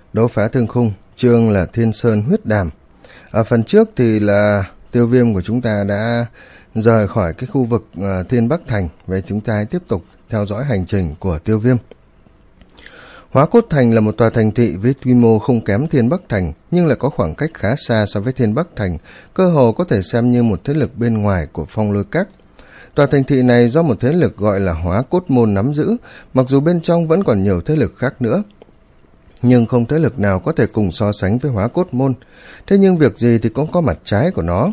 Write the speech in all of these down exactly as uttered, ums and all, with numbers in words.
Đấu phá thương khung, chương là Thiên Sơn huyết đàm. Ở phần trước thì là Tiêu Viêm của chúng ta đã rời khỏi cái khu vực uh, Thiên Bắc Thành. Vậy chúng ta tiếp tục theo dõi hành trình của Tiêu Viêm. Hóa Cốt Thành là một tòa thành thị với quy mô không kém Thiên Bắc Thành, nhưng lại có khoảng cách khá xa so với Thiên Bắc Thành, cơ hồ có thể xem như một thế lực bên ngoài của Phong Lôi Các. Tòa thành thị này do một thế lực gọi là Hóa Cốt Môn nắm giữ, mặc dù bên trong vẫn còn nhiều thế lực khác nữa, nhưng không thế lực nào có thể cùng so sánh với Hóa Cốt Môn. Thế nhưng việc gì thì cũng có mặt trái của nó.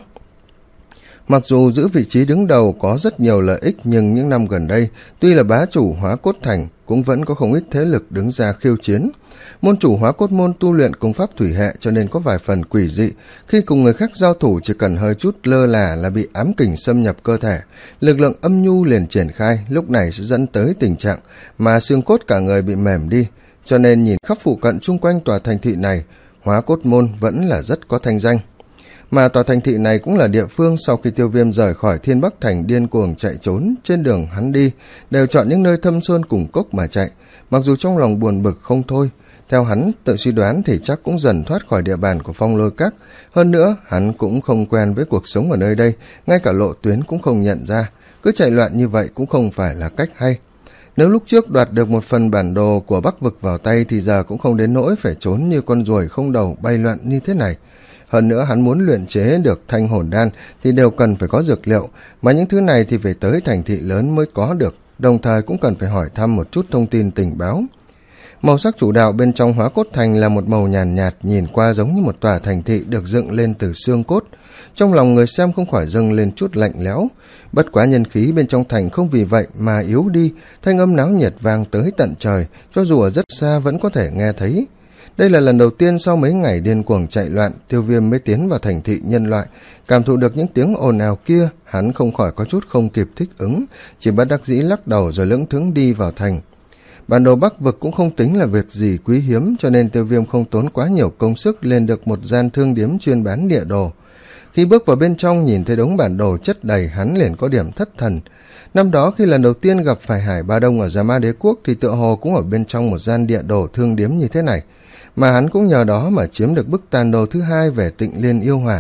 Mặc dù giữ vị trí đứng đầu có rất nhiều lợi ích, nhưng những năm gần đây, tuy là bá chủ Hóa Cốt Thành, cũng vẫn có không ít thế lực đứng ra khiêu chiến. Môn chủ Hóa Cốt Môn tu luyện công pháp thủy hệ cho nên có vài phần quỷ dị, khi cùng người khác giao thủ chỉ cần hơi chút lơ là là bị ám kình xâm nhập cơ thể, lực lượng âm nhu liền triển khai, lúc này sẽ dẫn tới tình trạng mà xương cốt cả người bị mềm đi. Cho nên nhìn khắp phụ cận chung quanh tòa thành thị này, Hóa Cốt Môn vẫn là rất có thanh danh. Mà tòa thành thị này cũng là địa phương sau khi Tiêu Viêm rời khỏi Thiên Bắc Thành điên cuồng chạy trốn, trên đường hắn đi đều chọn những nơi thâm sơn cùng cốc mà chạy, mặc dù trong lòng buồn bực không thôi. Theo hắn tự suy đoán thì chắc cũng dần thoát khỏi địa bàn của Phong Lôi Các, hơn nữa hắn cũng không quen với cuộc sống ở nơi đây, ngay cả lộ tuyến cũng không nhận ra, cứ chạy loạn như vậy cũng không phải là cách hay. Nếu lúc trước đoạt được một phần bản đồ của Bắc Vực vào tay thì giờ cũng không đến nỗi phải trốn như con ruồi không đầu bay loạn như thế này. Hơn nữa hắn muốn luyện chế được thanh hồn đan thì đều cần phải có dược liệu, mà những thứ này thì phải tới thành thị lớn mới có được, đồng thời cũng cần phải hỏi thăm một chút thông tin tình báo. Màu sắc chủ đạo bên trong Hóa Cốt Thành là một màu nhàn nhạt, nhìn qua giống như một tòa thành thị được dựng lên từ xương cốt. Trong lòng người xem không khỏi dâng lên chút lạnh lẽo. Bất quá nhân khí bên trong thành không vì vậy mà yếu đi, thanh âm náo nhiệt vang tới tận trời, cho dù ở rất xa vẫn có thể nghe thấy. Đây là lần đầu tiên sau mấy ngày điên cuồng chạy loạn, Tiêu Viêm mới tiến vào thành thị nhân loại. Cảm thụ được những tiếng ồn ào kia, hắn không khỏi có chút không kịp thích ứng, chỉ bất đắc dĩ lắc đầu rồi lững thững đi vào thành. Bản đồ Bắc Vực cũng không tính là việc gì quý hiếm, cho nên Tiêu Viêm không tốn quá nhiều công sức lên được một gian thương điếm chuyên bán địa đồ. Khi bước vào bên trong nhìn thấy đống bản đồ chất đầy, hắn liền có điểm thất thần. Năm đó khi lần đầu tiên gặp phải Hải Ba Đông ở Gia Ma Đế Quốc thì tựa hồ cũng ở bên trong một gian địa đồ thương điếm như thế này, mà hắn cũng nhờ đó mà chiếm được bức tàn đồ thứ hai về Tịnh Liên Yêu Hỏa.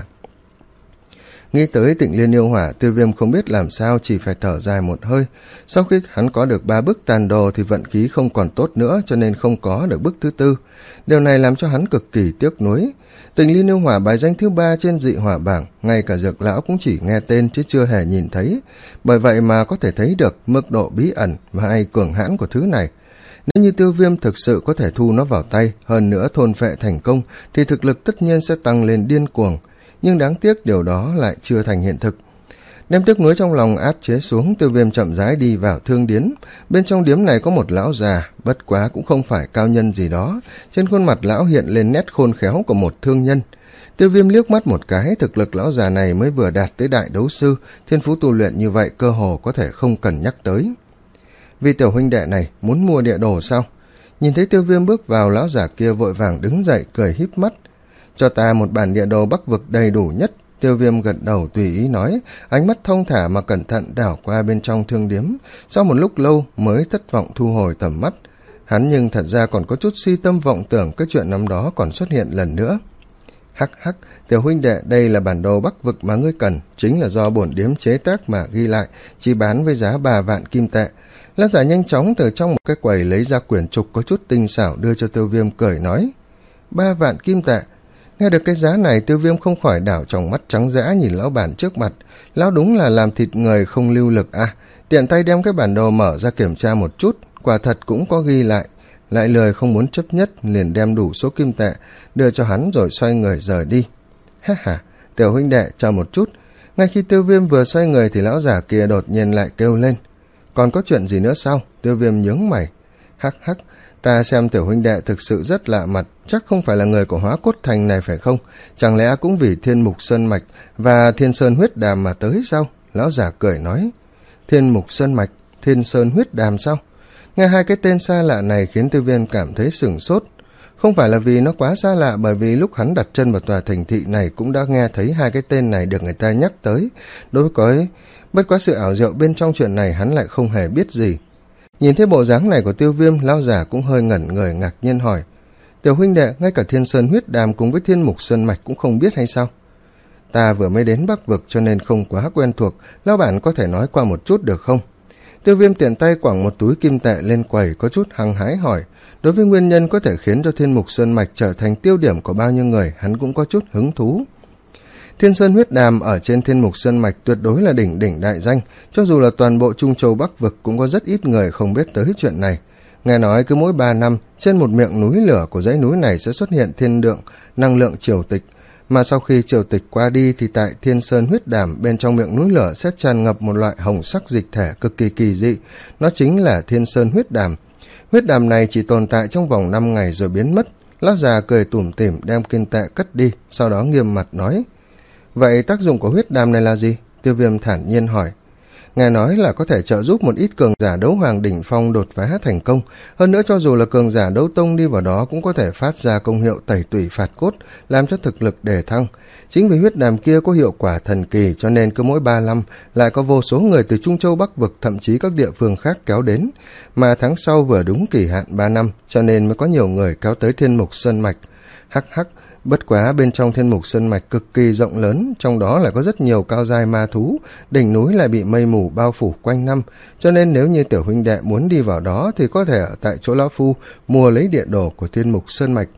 Nghĩ tới Tịnh Liên Yêu Hỏa, Tiêu Viêm không biết làm sao, chỉ phải thở dài một hơi. Sau khi hắn có được ba bức tàn đồ thì vận khí không còn tốt nữa, cho nên không có được bức thứ tư. Điều này làm cho hắn cực kỳ tiếc nuối. Tịnh Liên Yêu Hỏa bài danh thứ ba trên dị hỏa bảng, ngay cả Dược lão cũng chỉ nghe tên chứ chưa hề nhìn thấy. Bởi vậy mà có thể thấy được mức độ bí ẩn và hay cường hãn của thứ này. Nếu như Tiêu Viêm thực sự có thể thu nó vào tay, hơn nữa thôn phệ thành công, thì thực lực tất nhiên sẽ tăng lên điên cuồng. Nhưng đáng tiếc điều đó lại chưa thành hiện thực. Đem tiếc nuối trong lòng áp chế xuống, Tiêu Viêm chậm rãi đi vào thương điếm. Bên trong điếm này có một lão già, bất quá cũng không phải cao nhân gì đó. Trên khuôn mặt lão hiện lên nét khôn khéo của một thương nhân. Tiêu Viêm liếc mắt một cái, thực lực lão già này mới vừa đạt tới đại đấu sư, thiên phú tu luyện như vậy cơ hồ có thể không cần nhắc tới. Vì tiểu huynh đệ này muốn mua địa đồ sao? Nhìn thấy Tiêu Viêm bước vào, lão già kia vội vàng đứng dậy cười híp mắt. Cho ta một bản địa đồ Bắc Vực đầy đủ nhất. Tiêu Viêm gật đầu tùy ý nói, ánh mắt thông thả mà cẩn thận đảo qua bên trong thương điếm. Sau một lúc lâu mới thất vọng thu hồi tầm mắt. Hắn nhưng thật ra còn có chút si tâm vọng tưởng cái chuyện năm đó còn xuất hiện lần nữa. Hắc hắc, tiểu huynh đệ, đây là bản đồ Bắc Vực mà ngươi cần, chính là do bổn điếm chế tác mà ghi lại, chỉ bán với giá ba vạn kim tệ. Lão giả nhanh chóng từ trong một cái quầy lấy ra quyển trục có chút tinh xảo đưa cho Tiêu Viêm, cười nói, ba vạn kim tệ. Nghe được cái giá này, Tiêu Viêm không khỏi đảo trong mắt trắng dã nhìn lão bản trước mặt. Lão đúng là làm thịt người không lưu lực à. Tiện tay đem cái bản đồ mở ra kiểm tra một chút, quả thật cũng có ghi lại. Lại lười không muốn chấp nhất, liền đem đủ số kim tệ đưa cho hắn rồi xoay người rời đi. Ha ha, tiểu huynh đệ chờ một chút. Ngay khi Tiêu Viêm vừa xoay người thì lão giả kia đột nhiên lại kêu lên, còn có chuyện gì nữa sao? Tiêu Viêm nhướng mày. Hắc hắc, ta xem tiểu huynh đệ thực sự rất lạ mặt, chắc không phải là người của Hóa Cốt Thành này phải không? Chẳng lẽ cũng vì Thiên Mục Sơn Mạch và Thiên Sơn Huyết Đàm mà tới sao? Lão giả cười nói, Thiên Mục Sơn Mạch, Thiên Sơn Huyết Đàm sao? Nghe hai cái tên xa lạ này khiến Tiêu Viêm cảm thấy sửng sốt. Không phải là vì nó quá xa lạ, bởi vì lúc hắn đặt chân vào tòa thành thị này cũng đã nghe thấy hai cái tên này được người ta nhắc tới. Đối với bất quá sự ảo diệu bên trong chuyện này hắn lại không hề biết gì. Nhìn thấy bộ dáng này của Tiêu Viêm, lão giả cũng hơi ngẩn người ngạc nhiên hỏi, Tiểu huynh đệ, ngay cả Thiên Sơn huyết đàm cùng với Thiên Mục Sơn mạch cũng không biết hay sao? Ta vừa mới đến Bắc vực cho nên không quá quen thuộc, lão bản có thể nói qua một chút được không? Tiêu Viêm tiện tay quẳng một túi kim tệ lên quầy, có chút hăng hái hỏi. Đối với nguyên nhân có thể khiến cho Thiên Mục Sơn mạch trở thành tiêu điểm của bao nhiêu người, hắn cũng có chút hứng thú. Thiên Sơn huyết đàm ở trên Thiên Mục Sơn mạch tuyệt đối là đỉnh đỉnh đại danh, cho dù là toàn bộ Trung Châu Bắc vực cũng có rất ít người không biết tới chuyện này. Nghe nói cứ mỗi ba năm, trên một miệng núi lửa của dãy núi này sẽ xuất hiện thiên lượng, năng lượng triều tịch, mà sau khi triều tịch qua đi thì tại Thiên Sơn huyết đàm bên trong miệng núi lửa sẽ tràn ngập một loại hồng sắc dịch thể cực kỳ kỳ dị, nó chính là Thiên Sơn huyết đàm. Huyết đàm này chỉ tồn tại trong vòng năm ngày rồi biến mất. Lão già cười tủm tỉm đem kim tệ cất đi, sau đó nghiêm mặt nói: Vậy tác dụng của huyết đàm này là gì? Tiêu Viêm thản nhiên hỏi. Nghe nói là có thể trợ giúp một ít cường giả đấu hoàng đỉnh phong đột phá thành công, hơn nữa cho dù là cường giả đấu tông đi vào đó cũng có thể phát ra công hiệu tẩy tủy phạt cốt, làm cho thực lực đề thăng. Chính vì huyết đàm kia có hiệu quả thần kỳ cho nên cứ mỗi ba năm lại có vô số người từ Trung Châu Bắc vực thậm chí các địa phương khác kéo đến, mà tháng sau vừa đúng kỳ hạn ba năm cho nên mới có nhiều người kéo tới Thiên Mục Sơn mạch. Hắc hắc, bất quá bên trong Thiên Mục Sơn mạch cực kỳ rộng lớn, trong đó lại có rất nhiều cao giai ma thú, đỉnh núi lại bị mây mù bao phủ quanh năm, cho nên nếu như tiểu huynh đệ muốn đi vào đó thì có thể ở tại chỗ lão phu mua lấy địa đồ của Thiên Mục Sơn mạch.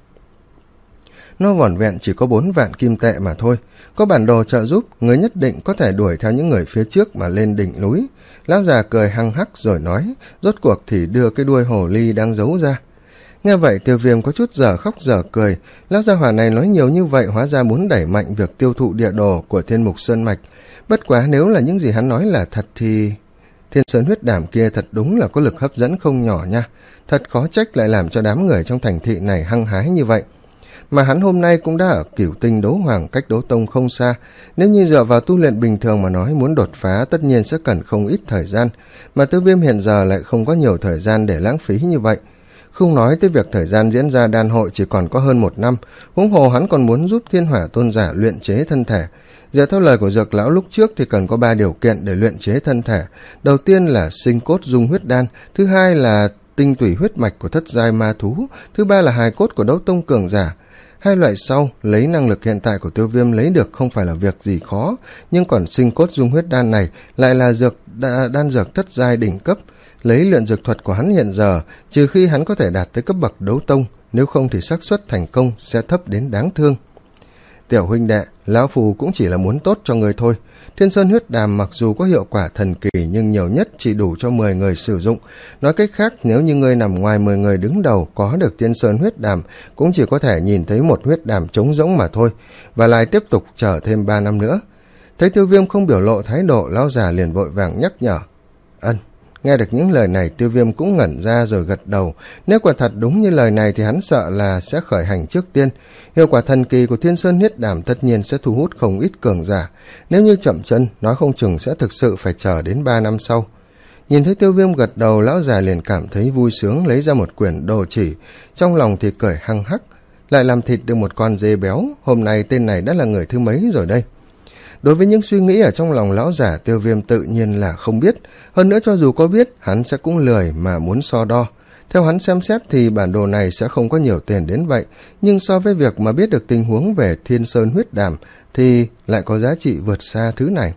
Nó vỏn vẹn chỉ có bốn vạn kim tệ mà thôi, có bản đồ trợ giúp, người nhất định có thể đuổi theo những người phía trước mà lên đỉnh núi. Lão già cười hăng hắc rồi nói, rốt cuộc thì đưa cái đuôi hồ ly đang giấu ra. Nghe vậy Tiêu Viêm có chút dở khóc dở cười, lão gia hỏa này nói nhiều như vậy hóa ra muốn đẩy mạnh việc tiêu thụ địa đồ của Thiên Mục Sơn mạch. Bất quá nếu là những gì hắn nói là thật thì Thiên Sơn huyết đàm kia thật đúng là có lực hấp dẫn không nhỏ nha, thật khó trách lại làm cho đám người trong thành thị này hăng hái như vậy. Mà hắn hôm nay cũng đã ở Cửu Tinh đấu hoàng cách đấu tông không xa, nếu như dựa vào tu luyện bình thường mà nói muốn đột phá tất nhiên sẽ cần không ít thời gian, mà Tiêu Viêm hiện giờ lại không có nhiều thời gian để lãng phí như vậy. Không nói tới việc thời gian diễn ra đan hội chỉ còn có hơn một năm, huống hồ hắn còn muốn giúp Thiên Hỏa tôn giả luyện chế thân thể. Dựa theo lời của Dược lão lúc trước thì cần có ba điều kiện để luyện chế thân thể. Đầu tiên là sinh cốt dung huyết đan, thứ hai là tinh tủy huyết mạch của thất giai ma thú, thứ ba là hài cốt của đấu tông cường giả. Hai loại sau, lấy năng lực hiện tại của Tiêu Viêm lấy được không phải là việc gì khó, nhưng còn sinh cốt dung huyết đan này lại là dược đa, đan dược thất giai đỉnh cấp. Lấy luyện dược thuật của hắn hiện giờ, trừ khi hắn có thể đạt tới cấp bậc đấu tông, nếu không thì xác suất thành công sẽ thấp đến đáng thương. Tiểu huynh đệ, lão phù cũng chỉ là muốn tốt cho người thôi. Thiên Sơn huyết đàm mặc dù có hiệu quả thần kỳ nhưng nhiều nhất chỉ đủ cho mười người sử dụng. Nói cách khác, nếu như ngươi nằm ngoài mười người đứng đầu có được Thiên Sơn huyết đàm, cũng chỉ có thể nhìn thấy một huyết đàm trống rỗng mà thôi, và lại tiếp tục chờ thêm ba năm nữa. Thấy Tiêu Viêm không biểu lộ thái độ, lão già liền vội vàng nhắc nhở. Ân. Nghe được những lời này Tiêu Viêm cũng ngẩn ra rồi gật đầu. Nếu quả thật đúng như lời này thì hắn sợ là sẽ khởi hành trước tiên. Hiệu quả thần kỳ của Thiên Sơn huyết đàm tất nhiên sẽ thu hút không ít cường giả. Nếu như chậm chân, nói không chừng sẽ thực sự phải chờ đến ba năm sau. Nhìn thấy Tiêu Viêm gật đầu, lão già liền cảm thấy vui sướng, lấy ra một quyển đồ chỉ. Trong lòng thì cười hăng hắc, lại làm thịt được một con dê béo. Hôm nay tên này đã là người thứ mấy rồi đây? Đối với những suy nghĩ ở trong lòng lão giả, Tiêu Viêm tự nhiên là không biết. Hơn nữa cho dù có biết, hắn sẽ cũng lười mà muốn so đo. Theo hắn xem xét thì bản đồ này sẽ không có nhiều tiền đến vậy, nhưng so với việc mà biết được tình huống về Thiên Sơn huyết đàm thì lại có giá trị vượt xa thứ này.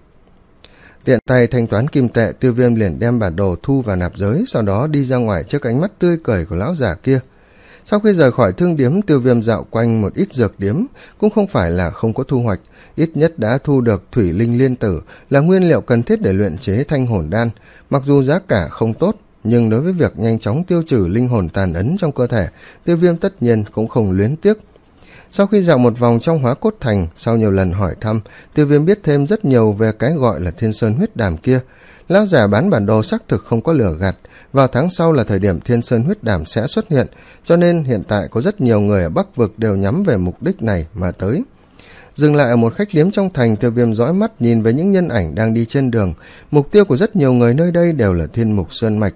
Tiện tay thanh toán kim tệ, Tiêu Viêm liền đem bản đồ thu vào nạp giới, sau đó đi ra ngoài trước ánh mắt tươi cười của lão giả kia. Sau khi rời khỏi thương điếm, Tiêu Viêm dạo quanh một ít dược điếm, cũng không phải là không có thu hoạch, ít nhất đã thu được thủy linh liên tử, là nguyên liệu cần thiết để luyện chế thanh hồn đan. Mặc dù giá cả không tốt, nhưng đối với việc nhanh chóng tiêu trừ linh hồn tàn ấn trong cơ thể, Tiêu Viêm tất nhiên cũng không luyến tiếc. Sau khi dạo một vòng trong Hóa Cốt Thành, sau nhiều lần hỏi thăm, Tiêu Viêm biết thêm rất nhiều về cái gọi là Thiên Sơn huyết đàm kia. Lão giả bán bản đồ xác thực không có lừa gạt, vào tháng sau là thời điểm Thiên Sơn huyết đàm sẽ xuất hiện, cho nên hiện tại có rất nhiều người ở Bắc vực đều nhắm về mục đích này mà tới. Dừng lại ở một khách điếm trong thành, Tiêu Viêm dõi mắt nhìn về những nhân ảnh đang đi trên đường. Mục tiêu của rất nhiều người nơi đây đều là Thiên Mục Sơn mạch.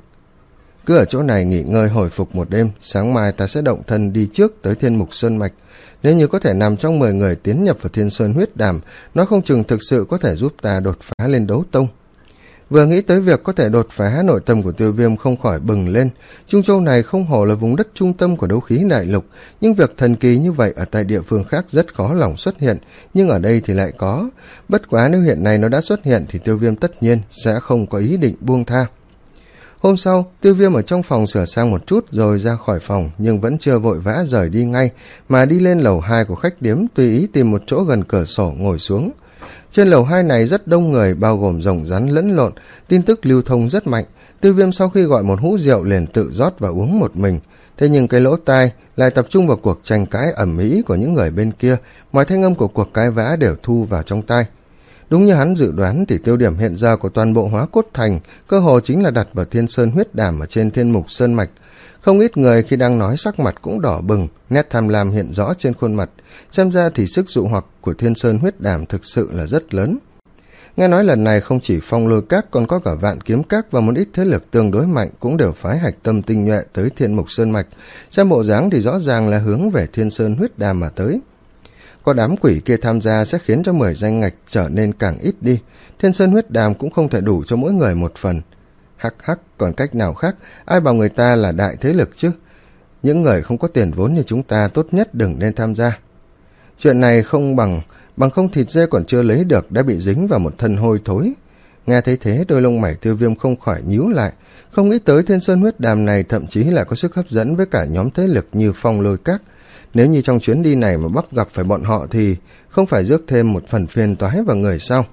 Cứ ở chỗ này nghỉ ngơi hồi phục một đêm, sáng mai ta sẽ động thân đi trước tới Thiên Mục Sơn mạch. Nếu như có thể nằm trong mười người tiến nhập vào Thiên Sơn huyết đàm, nó không chừng thực sự có thể giúp ta đột phá lên đấu tông. Vừa nghĩ tới việc có thể đột phá, nội tâm của Tiêu Viêm không khỏi bừng lên. Trung Châu này không hổ là vùng đất trung tâm của đấu khí đại lục, nhưng việc thần kỳ như vậy ở tại địa phương khác rất khó lòng xuất hiện, nhưng ở đây thì lại có. Bất quá nếu hiện nay nó đã xuất hiện thì Tiêu Viêm tất nhiên sẽ không có ý định buông tha. Hôm sau, Tiêu Viêm ở trong phòng sửa sang một chút rồi ra khỏi phòng, nhưng vẫn chưa vội vã rời đi ngay, mà đi lên lầu hai của khách điếm, tùy ý tìm một chỗ gần cửa sổ ngồi xuống. Trên lầu hai này rất đông người, bao gồm rồng rắn lẫn lộn, tin tức lưu thông rất mạnh. Tiêu Viêm sau khi gọi một hũ rượu liền tự rót và uống một mình. Thế nhưng cái lỗ tai lại tập trung vào cuộc tranh cãi ầm ĩ của những người bên kia, mọi thanh âm của cuộc cãi vã đều thu vào trong tai. Đúng như hắn dự đoán thì tiêu điểm hiện giờ của toàn bộ Hóa Cốt Thành cơ hồ chính là đặt vào Thiên Sơn huyết đàm ở trên Thiên Mục Sơn Mạch. Không ít người khi đang nói sắc mặt cũng đỏ bừng, nét tham lam hiện rõ trên khuôn mặt. Xem ra thì sức dụ hoặc của Thiên Sơn huyết đàm thực sự là rất lớn. Nghe nói lần này không chỉ Phong Lôi Các, còn có cả Vạn Kiếm Các và một ít thế lực tương đối mạnh cũng đều phái hạch tâm tinh nhuệ tới Thiên Mục Sơn Mạch. Xem bộ dáng thì rõ ràng là hướng về Thiên Sơn huyết đàm mà tới. Có đám quỷ kia tham gia sẽ khiến cho mười danh ngạch trở nên càng ít đi. Thiên Sơn huyết đàm cũng không thể đủ cho mỗi người một phần. Hắc hắc, còn cách nào khác, ai bảo người ta là đại thế lực chứ. Những người không có tiền vốn như chúng ta tốt nhất đừng nên tham gia. Chuyện này không bằng, bằng không thịt dê còn chưa lấy được đã bị dính vào một thân hôi thối. Nghe thấy thế, đôi lông mày Tiêu Viêm không khỏi nhíu lại. Không nghĩ tới Thiên Sơn huyết đàm này thậm chí lại có sức hấp dẫn với cả nhóm thế lực như Phong Lôi Các. Nếu như trong chuyến đi này mà bắt gặp phải bọn họ thì không phải rước thêm một phần phiền toái vào người sao?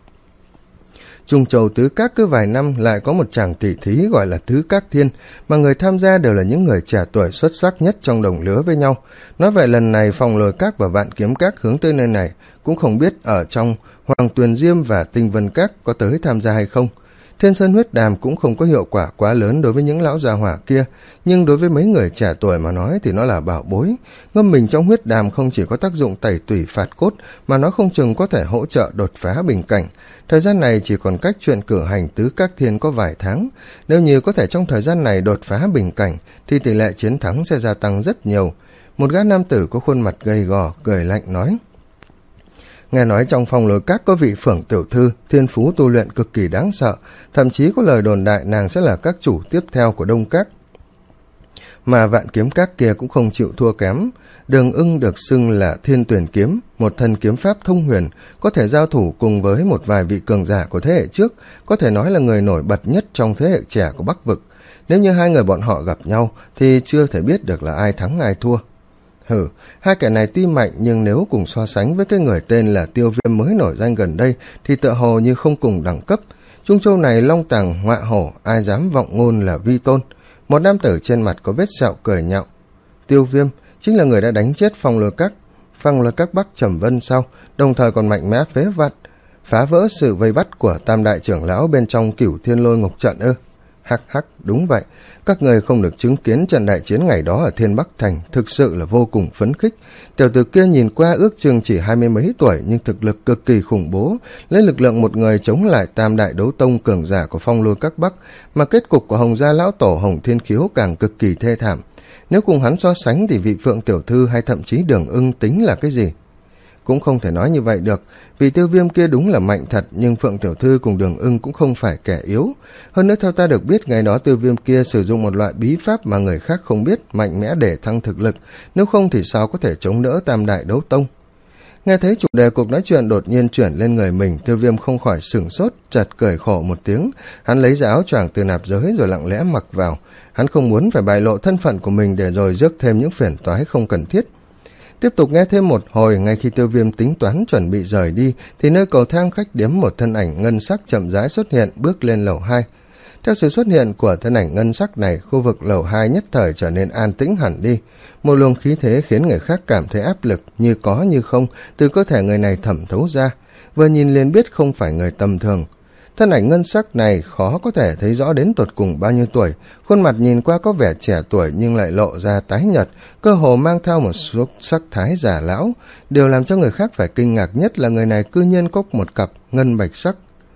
Trung Châu Tứ Các cứ vài năm lại có một chàng tỷ thí gọi là Tứ Các Thiên, mà người tham gia đều là những người trẻ tuổi xuất sắc nhất trong đồng lứa với nhau. Nói vậy lần này Phong Lôi Các và Vạn Kiếm Các hướng tới nơi này, cũng không biết ở trong Hoàng Tuyền Diêm và Tinh Vân Các có tới tham gia hay không. Thiên Sơn huyết đàm cũng không có hiệu quả quá lớn đối với những lão già hỏa kia, nhưng đối với mấy người trẻ tuổi mà nói thì nó là bảo bối. Ngâm mình trong huyết đàm không chỉ có tác dụng tẩy tủy phạt cốt, mà nó không chừng có thể hỗ trợ đột phá bình cảnh. Thời gian này chỉ còn cách chuyện cử hành Tứ Các Thiên có vài tháng. Nếu như có thể trong thời gian này đột phá bình cảnh, thì tỷ lệ chiến thắng sẽ gia tăng rất nhiều. Một gã nam tử có khuôn mặt gầy gò, cười lạnh nói. Nghe nói trong Phong Lôi Các có vị Phượng tiểu thư, thiên phú tu luyện cực kỳ đáng sợ, thậm chí có lời đồn đại nàng sẽ là các chủ tiếp theo của Đông Các. Mà Vạn Kiếm Các kia cũng không chịu thua kém. Đường Ưng được xưng là Thiên Tuyển Kiếm, một thần kiếm pháp thông huyền, có thể giao thủ cùng với một vài vị cường giả của thế hệ trước, có thể nói là người nổi bật nhất trong thế hệ trẻ của Bắc Vực. Nếu như hai người bọn họ gặp nhau thì chưa thể biết được là ai thắng ai thua. Hừ, hai kẻ này tuy mạnh nhưng nếu cùng so sánh với cái người tên là Tiêu Viêm mới nổi danh gần đây thì tựa hồ như không cùng đẳng cấp. Trung Châu này long tàng ngọa hổ, ai dám vọng ngôn là vi tôn. Một nam tử trên mặt có vết sẹo cười nhạo. Tiêu Viêm chính là người đã đánh chết Phong Lôi Các, Phong Lôi Các Bắc Trầm Vân sau, đồng thời còn mạnh mẽ phế vật, phá vỡ sự vây bắt của Tam Đại trưởng lão bên trong Cửu Thiên Lôi Ngục Trận ư? Hắc hắc, đúng vậy. Các người không được chứng kiến trận đại chiến ngày đó ở Thiên Bắc Thành, thực sự là vô cùng phấn khích. Tiểu tử kia nhìn qua ước chừng chỉ hai mươi mấy tuổi nhưng thực lực cực kỳ khủng bố, lấy lực lượng một người chống lại Tam Đại đấu tông cường giả của Phong Lôi Các Bắc, mà kết cục của Hồng gia lão tổ Hồng Thiên Khiếu càng cực kỳ thê thảm. Nếu cùng hắn so sánh thì vị Phượng tiểu thư hay thậm chí Đường Ưng tính là cái gì? Cũng không thể nói như vậy được, vì Tiêu Viêm kia đúng là mạnh thật, nhưng Phượng tiểu thư cùng Đường Ưng cũng không phải kẻ yếu. Hơn nữa theo ta được biết, ngày đó Tiêu Viêm kia sử dụng một loại bí pháp mà người khác không biết, mạnh mẽ để thăng thực lực, nếu không thì sao có thể chống đỡ Tam Đại đấu tông. Nghe thấy chủ đề cuộc nói chuyện đột nhiên chuyển lên người mình, Tiêu Viêm không khỏi sửng sốt, chợt cười khổ một tiếng. Hắn lấy ra áo choàng từ nạp giới rồi lặng lẽ mặc vào. Hắn không muốn phải bại lộ thân phận của mình để rồi rước thêm những phiền toái không cần thiết. Tiếp tục nghe thêm một hồi, ngay khi Tiêu Viêm tính toán chuẩn bị rời đi thì nơi cầu thang khách điếm một thân ảnh ngân sắc chậm rãi xuất hiện, bước lên lầu hai. Theo sự xuất hiện của thân ảnh ngân sắc này, khu vực lầu hai nhất thời trở nên an tĩnh hẳn đi. Một luồng khí thế khiến người khác cảm thấy áp lực, như có như không, từ cơ thể người này thẩm thấu ra. Vừa nhìn liền biết không phải người tầm thường. Thân ảnh ngân sắc này khó có thể thấy rõ đến tột cùng bao nhiêu tuổi, khuôn mặt nhìn qua có vẻ trẻ tuổi nhưng lại lộ ra tái nhợt, cơ hồ mang theo một số sắc thái già lão. Điều làm cho người khác phải kinh ngạc nhất là người này cư nhiên có một cặp ngân bạch sắc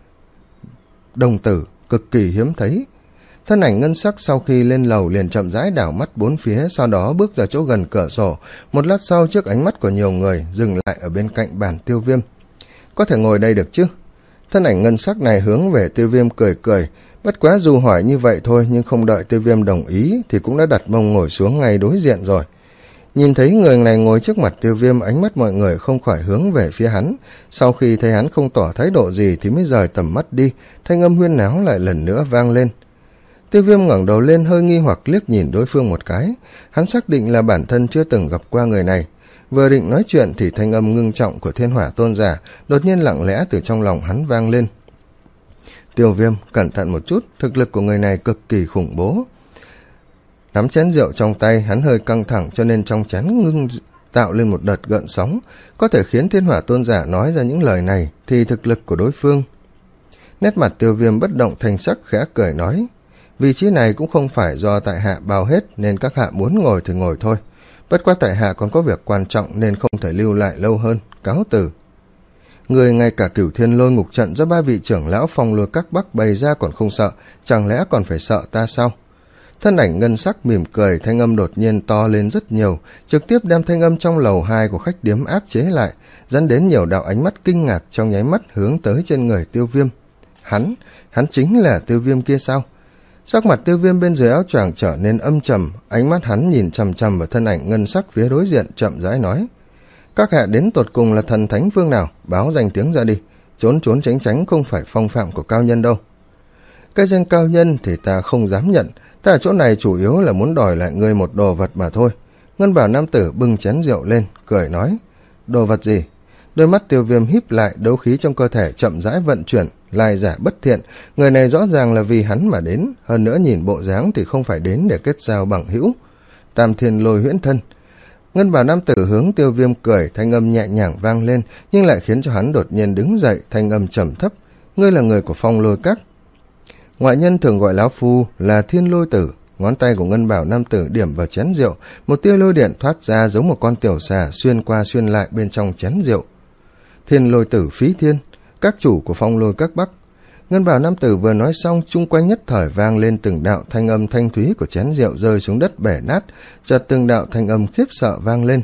đồng tử, cực kỳ hiếm thấy. Thân ảnh ngân sắc sau khi lên lầu liền chậm rãi đảo mắt bốn phía, sau đó bước ra chỗ gần cửa sổ. Một lát sau, trước ánh mắt của nhiều người, dừng lại ở bên cạnh bàn Tiêu Viêm. Có thể ngồi đây được chứ? Thân ảnh ngân sắc này hướng về Tiêu Viêm cười cười, bất quá dù hỏi như vậy thôi nhưng không đợi Tiêu Viêm đồng ý thì cũng đã đặt mông ngồi xuống ngay đối diện rồi. Nhìn thấy người này ngồi trước mặt Tiêu Viêm, ánh mắt mọi người không khỏi hướng về phía hắn. Sau khi thấy hắn không tỏ thái độ gì thì mới rời tầm mắt đi, thanh âm huyên náo lại lần nữa vang lên. Tiêu Viêm ngẩng đầu lên hơi nghi hoặc liếc nhìn đối phương một cái, hắn xác định là bản thân chưa từng gặp qua người này. Vừa định nói chuyện thì thanh âm ngưng trọng của Thiên Hỏa Tôn giả đột nhiên lặng lẽ từ trong lòng hắn vang lên. Tiêu Viêm, cẩn thận một chút, thực lực của người này cực kỳ khủng bố. Nắm chén rượu trong tay, hắn hơi căng thẳng cho nên trong chén ngưng tạo lên một đợt gợn sóng, có thể khiến Thiên Hỏa Tôn giả nói ra những lời này thì thực lực của đối phương. Nét mặt Tiêu Viêm bất động thanh sắc khẽ cười nói, vị trí này cũng không phải do tại hạ bao hết nên các hạ muốn ngồi thì ngồi thôi. Bất quá tại hạ còn có việc quan trọng nên không thể lưu lại lâu hơn, cáo từ. Người ngay cả Cửu Thiên Lôi Ngục trận do ba vị trưởng lão Phong Lôi Các Bắc bày ra còn không sợ, chẳng lẽ còn phải sợ ta sao? Thân ảnh ngân sắc mỉm cười, thanh âm đột nhiên to lên rất nhiều, trực tiếp đem thanh âm trong lầu hai của khách điếm áp chế lại, dẫn đến nhiều đạo ánh mắt kinh ngạc trong nháy mắt hướng tới trên người Tiêu Viêm. Hắn, hắn chính là Tiêu Viêm kia sao? Sắc mặt Tiêu Viêm bên dưới áo choàng trở nên âm trầm, ánh mắt hắn nhìn chằm chằm vào thân ảnh ngân sắc phía đối diện, chậm rãi nói: các hạ đến tột cùng là thần thánh phương nào, báo danh tiếng ra đi, trốn trốn tránh tránh không phải phong phạm của cao nhân đâu. Cái danh cao nhân thì ta không dám nhận, ta ở chỗ này chủ yếu là muốn đòi lại ngươi một đồ vật mà thôi. Ngân Bảo nam tử bưng chén rượu lên, cười nói: đồ vật gì? Đôi mắt Tiêu Viêm híp lại, đấu khí trong cơ thể chậm rãi vận chuyển, lai giả bất thiện, người này rõ ràng là vì hắn mà đến, hơn nữa nhìn bộ dáng thì không phải đến để kết giao bằng hữu. Tam Thiên Lôi Huyễn Thân. Ngân Bảo nam tử hướng Tiêu Viêm cười, thanh âm nhẹ nhàng vang lên, nhưng lại khiến cho hắn đột nhiên đứng dậy, thanh âm trầm thấp: ngươi là người của Phong Lôi Các. Ngoại nhân thường gọi lão phu là Thiên Lôi Tử. Ngón tay của Ngân Bảo nam tử điểm vào chén rượu, một tia lôi điện thoát ra giống một con tiểu xà xuyên qua xuyên lại bên trong chén rượu. Thiên Lôi Tử Phí Thiên, các chủ của Phong Lôi Các Bắc. Ngân Bảo nam tử vừa nói xong, chung quanh nhất thời vang lên từng đạo thanh âm thanh thúy của chén rượu rơi xuống đất bể nát, chợt từng đạo thanh âm khiếp sợ vang lên.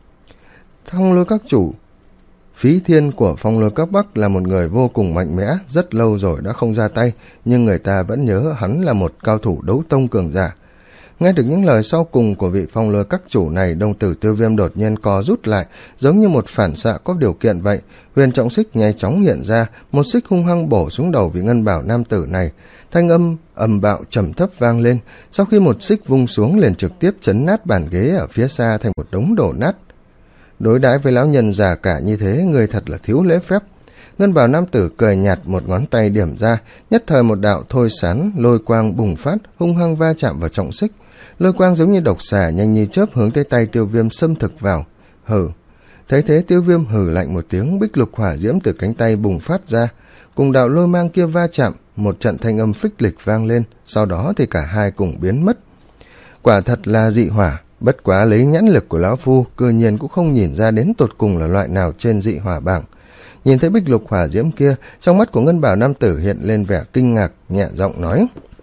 Phong Lôi Các chủ Phí Thiên của Phong Lôi Các Bắc là một người vô cùng mạnh mẽ, rất lâu rồi đã không ra tay, nhưng người ta vẫn nhớ hắn là một cao thủ đấu tông cường giả. Nghe được những lời sau cùng của vị Phong Lôi Các chủ này, đồng tử Tiêu Viêm đột nhiên co rút lại, giống như một phản xạ có điều kiện vậy. Huyền trọng xích nhanh chóng hiện ra, một xích hung hăng bổ xuống đầu vị Ngân Bảo nam tử này. Thanh âm ầm bạo trầm thấp vang lên, sau khi một xích vung xuống liền trực tiếp chấn nát bàn ghế ở phía xa thành một đống đổ nát. Đối đãi với lão nhân già cả như thế, người thật là thiếu lễ phép. Ngân Bảo nam tử cười nhạt, một ngón tay điểm ra, nhất thời một đạo thôi sán lôi quang bùng phát, hung hăng va chạm vào trọng xích. Lôi quang giống như độc xà nhanh như chớp hướng tới tay Tiêu Viêm xâm thực vào. Hừ. Thấy thế Tiêu Viêm hừ lạnh một tiếng, bích lục hỏa diễm từ cánh tay bùng phát ra, cùng đạo lôi mang kia va chạm, một trận thanh âm phích lịch vang lên, sau đó thì cả hai cùng biến mất. Quả thật là dị hỏa, bất quá lấy nhãn lực của lão phu, cư nhiên cũng không nhìn ra đến tột cùng là loại nào trên dị hỏa bảng. Nhìn thấy bích lục hỏa diễm kia, trong mắt của Ngân Bảo nam tử hiện lên vẻ kinh ngạc, nhẹ giọng nói: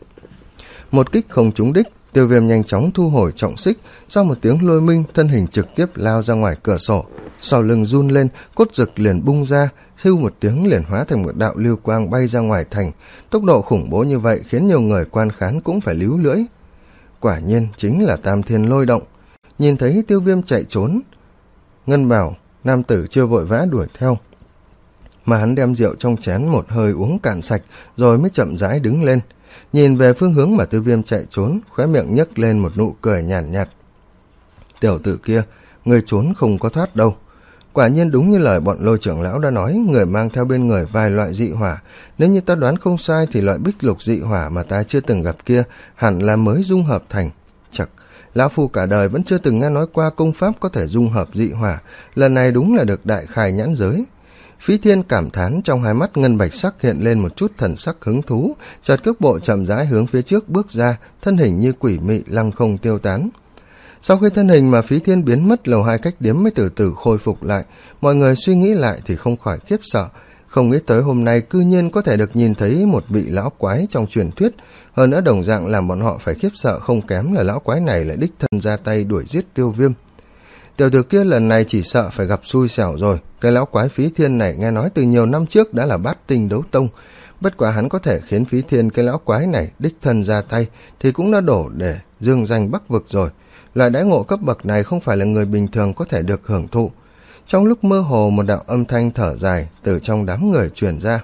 một kích không trúng đích. Tiêu Viêm nhanh chóng thu hồi trọng xích, sau một tiếng lôi minh, thân hình trực tiếp lao ra ngoài cửa sổ, sau lưng run lên, cốt rực liền bung ra, hưu một tiếng liền hóa thành một đạo lưu quang bay ra ngoài thành. Tốc độ khủng bố như vậy khiến nhiều người quan khán cũng phải líu lưỡi. Quả nhiên chính là Tam Thiên Lôi Động. Nhìn thấy Tiêu Viêm chạy trốn, Ngân Bảo nam tử chưa vội vã đuổi theo, mà hắn đem rượu trong chén một hơi uống cạn sạch, rồi mới chậm rãi đứng lên, nhìn về phương hướng mà Tiêu Viêm chạy trốn, khóe miệng nhếch lên một nụ cười nhàn nhạt, nhạt. Tiểu tử kia, người trốn không có thoát đâu. Quả nhiên đúng như lời bọn Lôi trưởng lão đã nói, người mang theo bên người vài loại dị hỏa. Nếu như ta đoán không sai thì loại bích lục dị hỏa mà ta chưa từng gặp kia hẳn là mới dung hợp thành. Chật, lão phu cả đời vẫn chưa từng nghe nói qua công pháp có thể dung hợp dị hỏa, lần này đúng là được đại khai nhãn giới. Phí Thiên cảm thán, trong hai mắt ngân bạch sắc hiện lên một chút thần sắc hứng thú, chợt cước bộ chậm rãi hướng phía trước bước ra, thân hình như quỷ mị lăng không tiêu tán. Sau khi thân hình mà Phí Thiên biến mất, lầu hai cách điếm mới từ từ khôi phục lại. Mọi người suy nghĩ lại thì không khỏi khiếp sợ, không nghĩ tới hôm nay cư nhiên có thể được nhìn thấy một vị lão quái trong truyền thuyết, hơn nữa đồng dạng làm bọn họ phải khiếp sợ không kém là lão quái này lại đích thân ra tay đuổi giết Tiêu Viêm. Tiểu tử kia lần này chỉ sợ phải gặp xui xẻo rồi. Cái lão quái Phí Thiên này nghe nói từ nhiều năm trước đã là bát tinh đấu tông. Bất quá hắn có thể khiến Phí Thiên cái lão quái này đích thân ra tay thì cũng đã đổ để dương danh Bắc vực rồi. Loại đãi ngộ cấp bậc này không phải là người bình thường có thể được hưởng thụ. Trong lúc mơ hồ, một đạo âm thanh thở dài từ trong đám người truyền ra.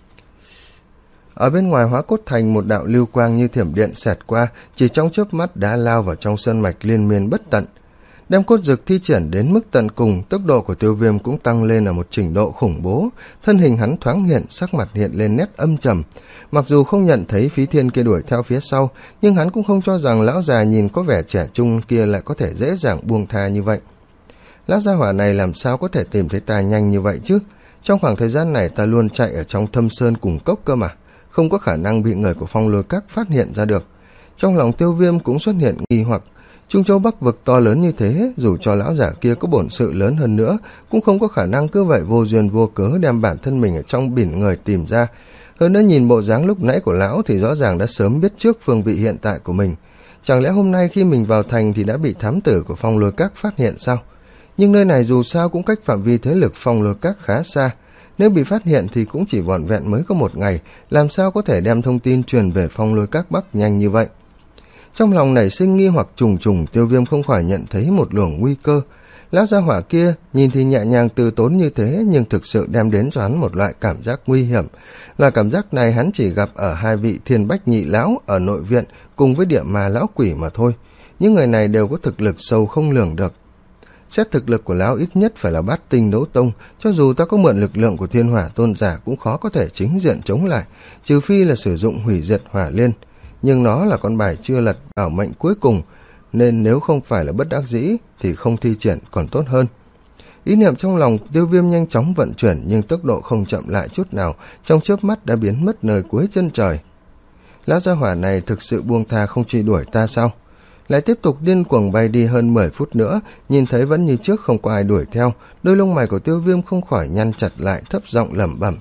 Ở bên ngoài Hóa Cốt Thành, một đạo lưu quang như thiểm điện xẹt qua, chỉ trong chớp mắt đã lao vào trong sơn mạch liên miên bất tận. Đem cốt dực thi triển đến mức tận cùng, tốc độ của Tiêu Viêm cũng tăng lên ở một trình độ khủng bố. Thân hình hắn thoáng hiện, sắc mặt hiện lên nét âm trầm. Mặc dù không nhận thấy Phí Thiên kia đuổi theo phía sau, nhưng hắn cũng không cho rằng lão già nhìn có vẻ trẻ trung kia lại có thể dễ dàng buông tha như vậy. Lão gia hỏa này làm sao có thể tìm thấy ta nhanh như vậy chứ? Trong khoảng thời gian này ta luôn chạy ở trong thâm sơn cùng cốc cơ mà, không có khả năng bị người của Phong Lôi Các phát hiện ra được. Trong lòng Tiêu Viêm cũng xuất hiện nghi hoặc. Trung Châu Bắc vực to lớn như thế, dù cho lão giả kia có bổn sự lớn hơn nữa, cũng không có khả năng cứ vậy vô duyên vô cớ đem bản thân mình ở trong biển người tìm ra. Hơn nữa nhìn bộ dáng lúc nãy của lão thì rõ ràng đã sớm biết trước phương vị hiện tại của mình. Chẳng lẽ hôm nay khi mình vào thành thì đã bị thám tử của Phong Lôi Các phát hiện sao? Nhưng nơi này dù sao cũng cách phạm vi thế lực Phong Lôi Các khá xa. Nếu bị phát hiện thì cũng chỉ vỏn vẹn mới có một ngày, làm sao có thể đem thông tin truyền về Phong Lôi Các Bắc nhanh như vậy? Trong lòng nảy sinh nghi hoặc trùng trùng, Tiêu Viêm không khỏi nhận thấy một luồng nguy cơ. Lão gia hỏa kia nhìn thì nhẹ nhàng từ tốn như thế, nhưng thực sự đem đến cho hắn một loại cảm giác nguy hiểm. Loại cảm giác này hắn chỉ gặp ở hai vị Thiên Bách Nhị lão ở nội viện cùng với Địa Ma lão quỷ mà thôi. Những người này đều có thực lực sâu không lường được. Xét thực lực của lão ít nhất phải là bát tinh đấu tông, cho dù ta có mượn lực lượng của Thiên Hỏa Tôn giả cũng khó có thể chính diện chống lại, trừ phi là sử dụng hủy diệt hỏa liên. Nhưng nó là con bài chưa lật bảo mệnh cuối cùng, nên nếu không phải là bất đắc dĩ thì không thi triển còn tốt hơn. Ý niệm trong lòng Tiêu Viêm nhanh chóng vận chuyển, nhưng tốc độ không chậm lại chút nào, trong chớp mắt đã biến mất nơi cuối chân trời. Lão gia hỏa này thực sự buông tha không truy đuổi ta sao? Lại tiếp tục điên cuồng bay đi hơn mười phút nữa, nhìn thấy vẫn như trước không có ai đuổi theo, đôi lông mày của Tiêu Viêm không khỏi nhăn chặt lại, thấp giọng lẩm bẩm.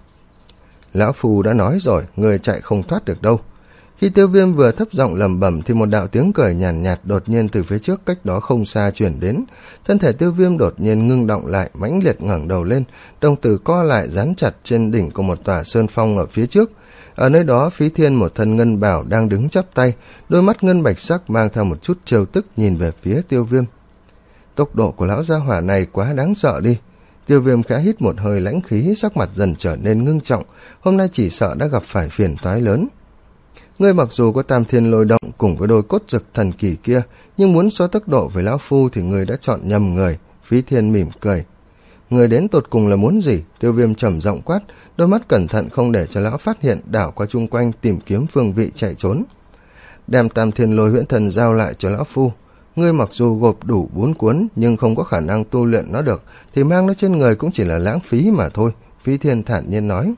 Lão phù đã nói rồi, người chạy không thoát được đâu. Khi Tiêu Viêm vừa thấp giọng lẩm bẩm thì một đạo tiếng cười nhàn nhạt, nhạt đột nhiên từ phía trước cách đó không xa chuyển đến. Thân thể Tiêu Viêm đột nhiên ngưng động lại, mãnh liệt ngẩng đầu lên, đồng tử co lại dán chặt trên đỉnh của một tòa sơn phong ở phía trước. Ở nơi đó, Phí Thiên một thân ngân bào đang đứng chắp tay, đôi mắt ngân bạch sắc mang theo một chút trêu tức nhìn về phía Tiêu Viêm. Tốc độ của lão gia hỏa này quá đáng sợ đi. Tiêu Viêm khẽ hít một hơi lãnh khí, sắc mặt dần trở nên ngưng trọng, hôm nay chỉ sợ đã gặp phải phiền toái lớn. Ngươi mặc dù có Tam Thiên Lôi Động cùng với đôi cốt dực thần kỳ kia, nhưng muốn so tốc độ với lão phu thì ngươi đã chọn nhầm người. Phí Thiên mỉm cười. Người đến tột cùng là muốn gì? Tiêu Viêm trầm giọng quát, đôi mắt cẩn thận không để cho lão phát hiện, đảo qua chung quanh tìm kiếm phương vị chạy trốn. Đem Tam Thiên Lôi Huyễn Thần giao lại cho lão phu. Ngươi mặc dù gộp đủ bốn cuốn nhưng không có khả năng tu luyện nó được, thì mang nó trên người cũng chỉ là lãng phí mà thôi. Phí Thiên thản nhiên nói.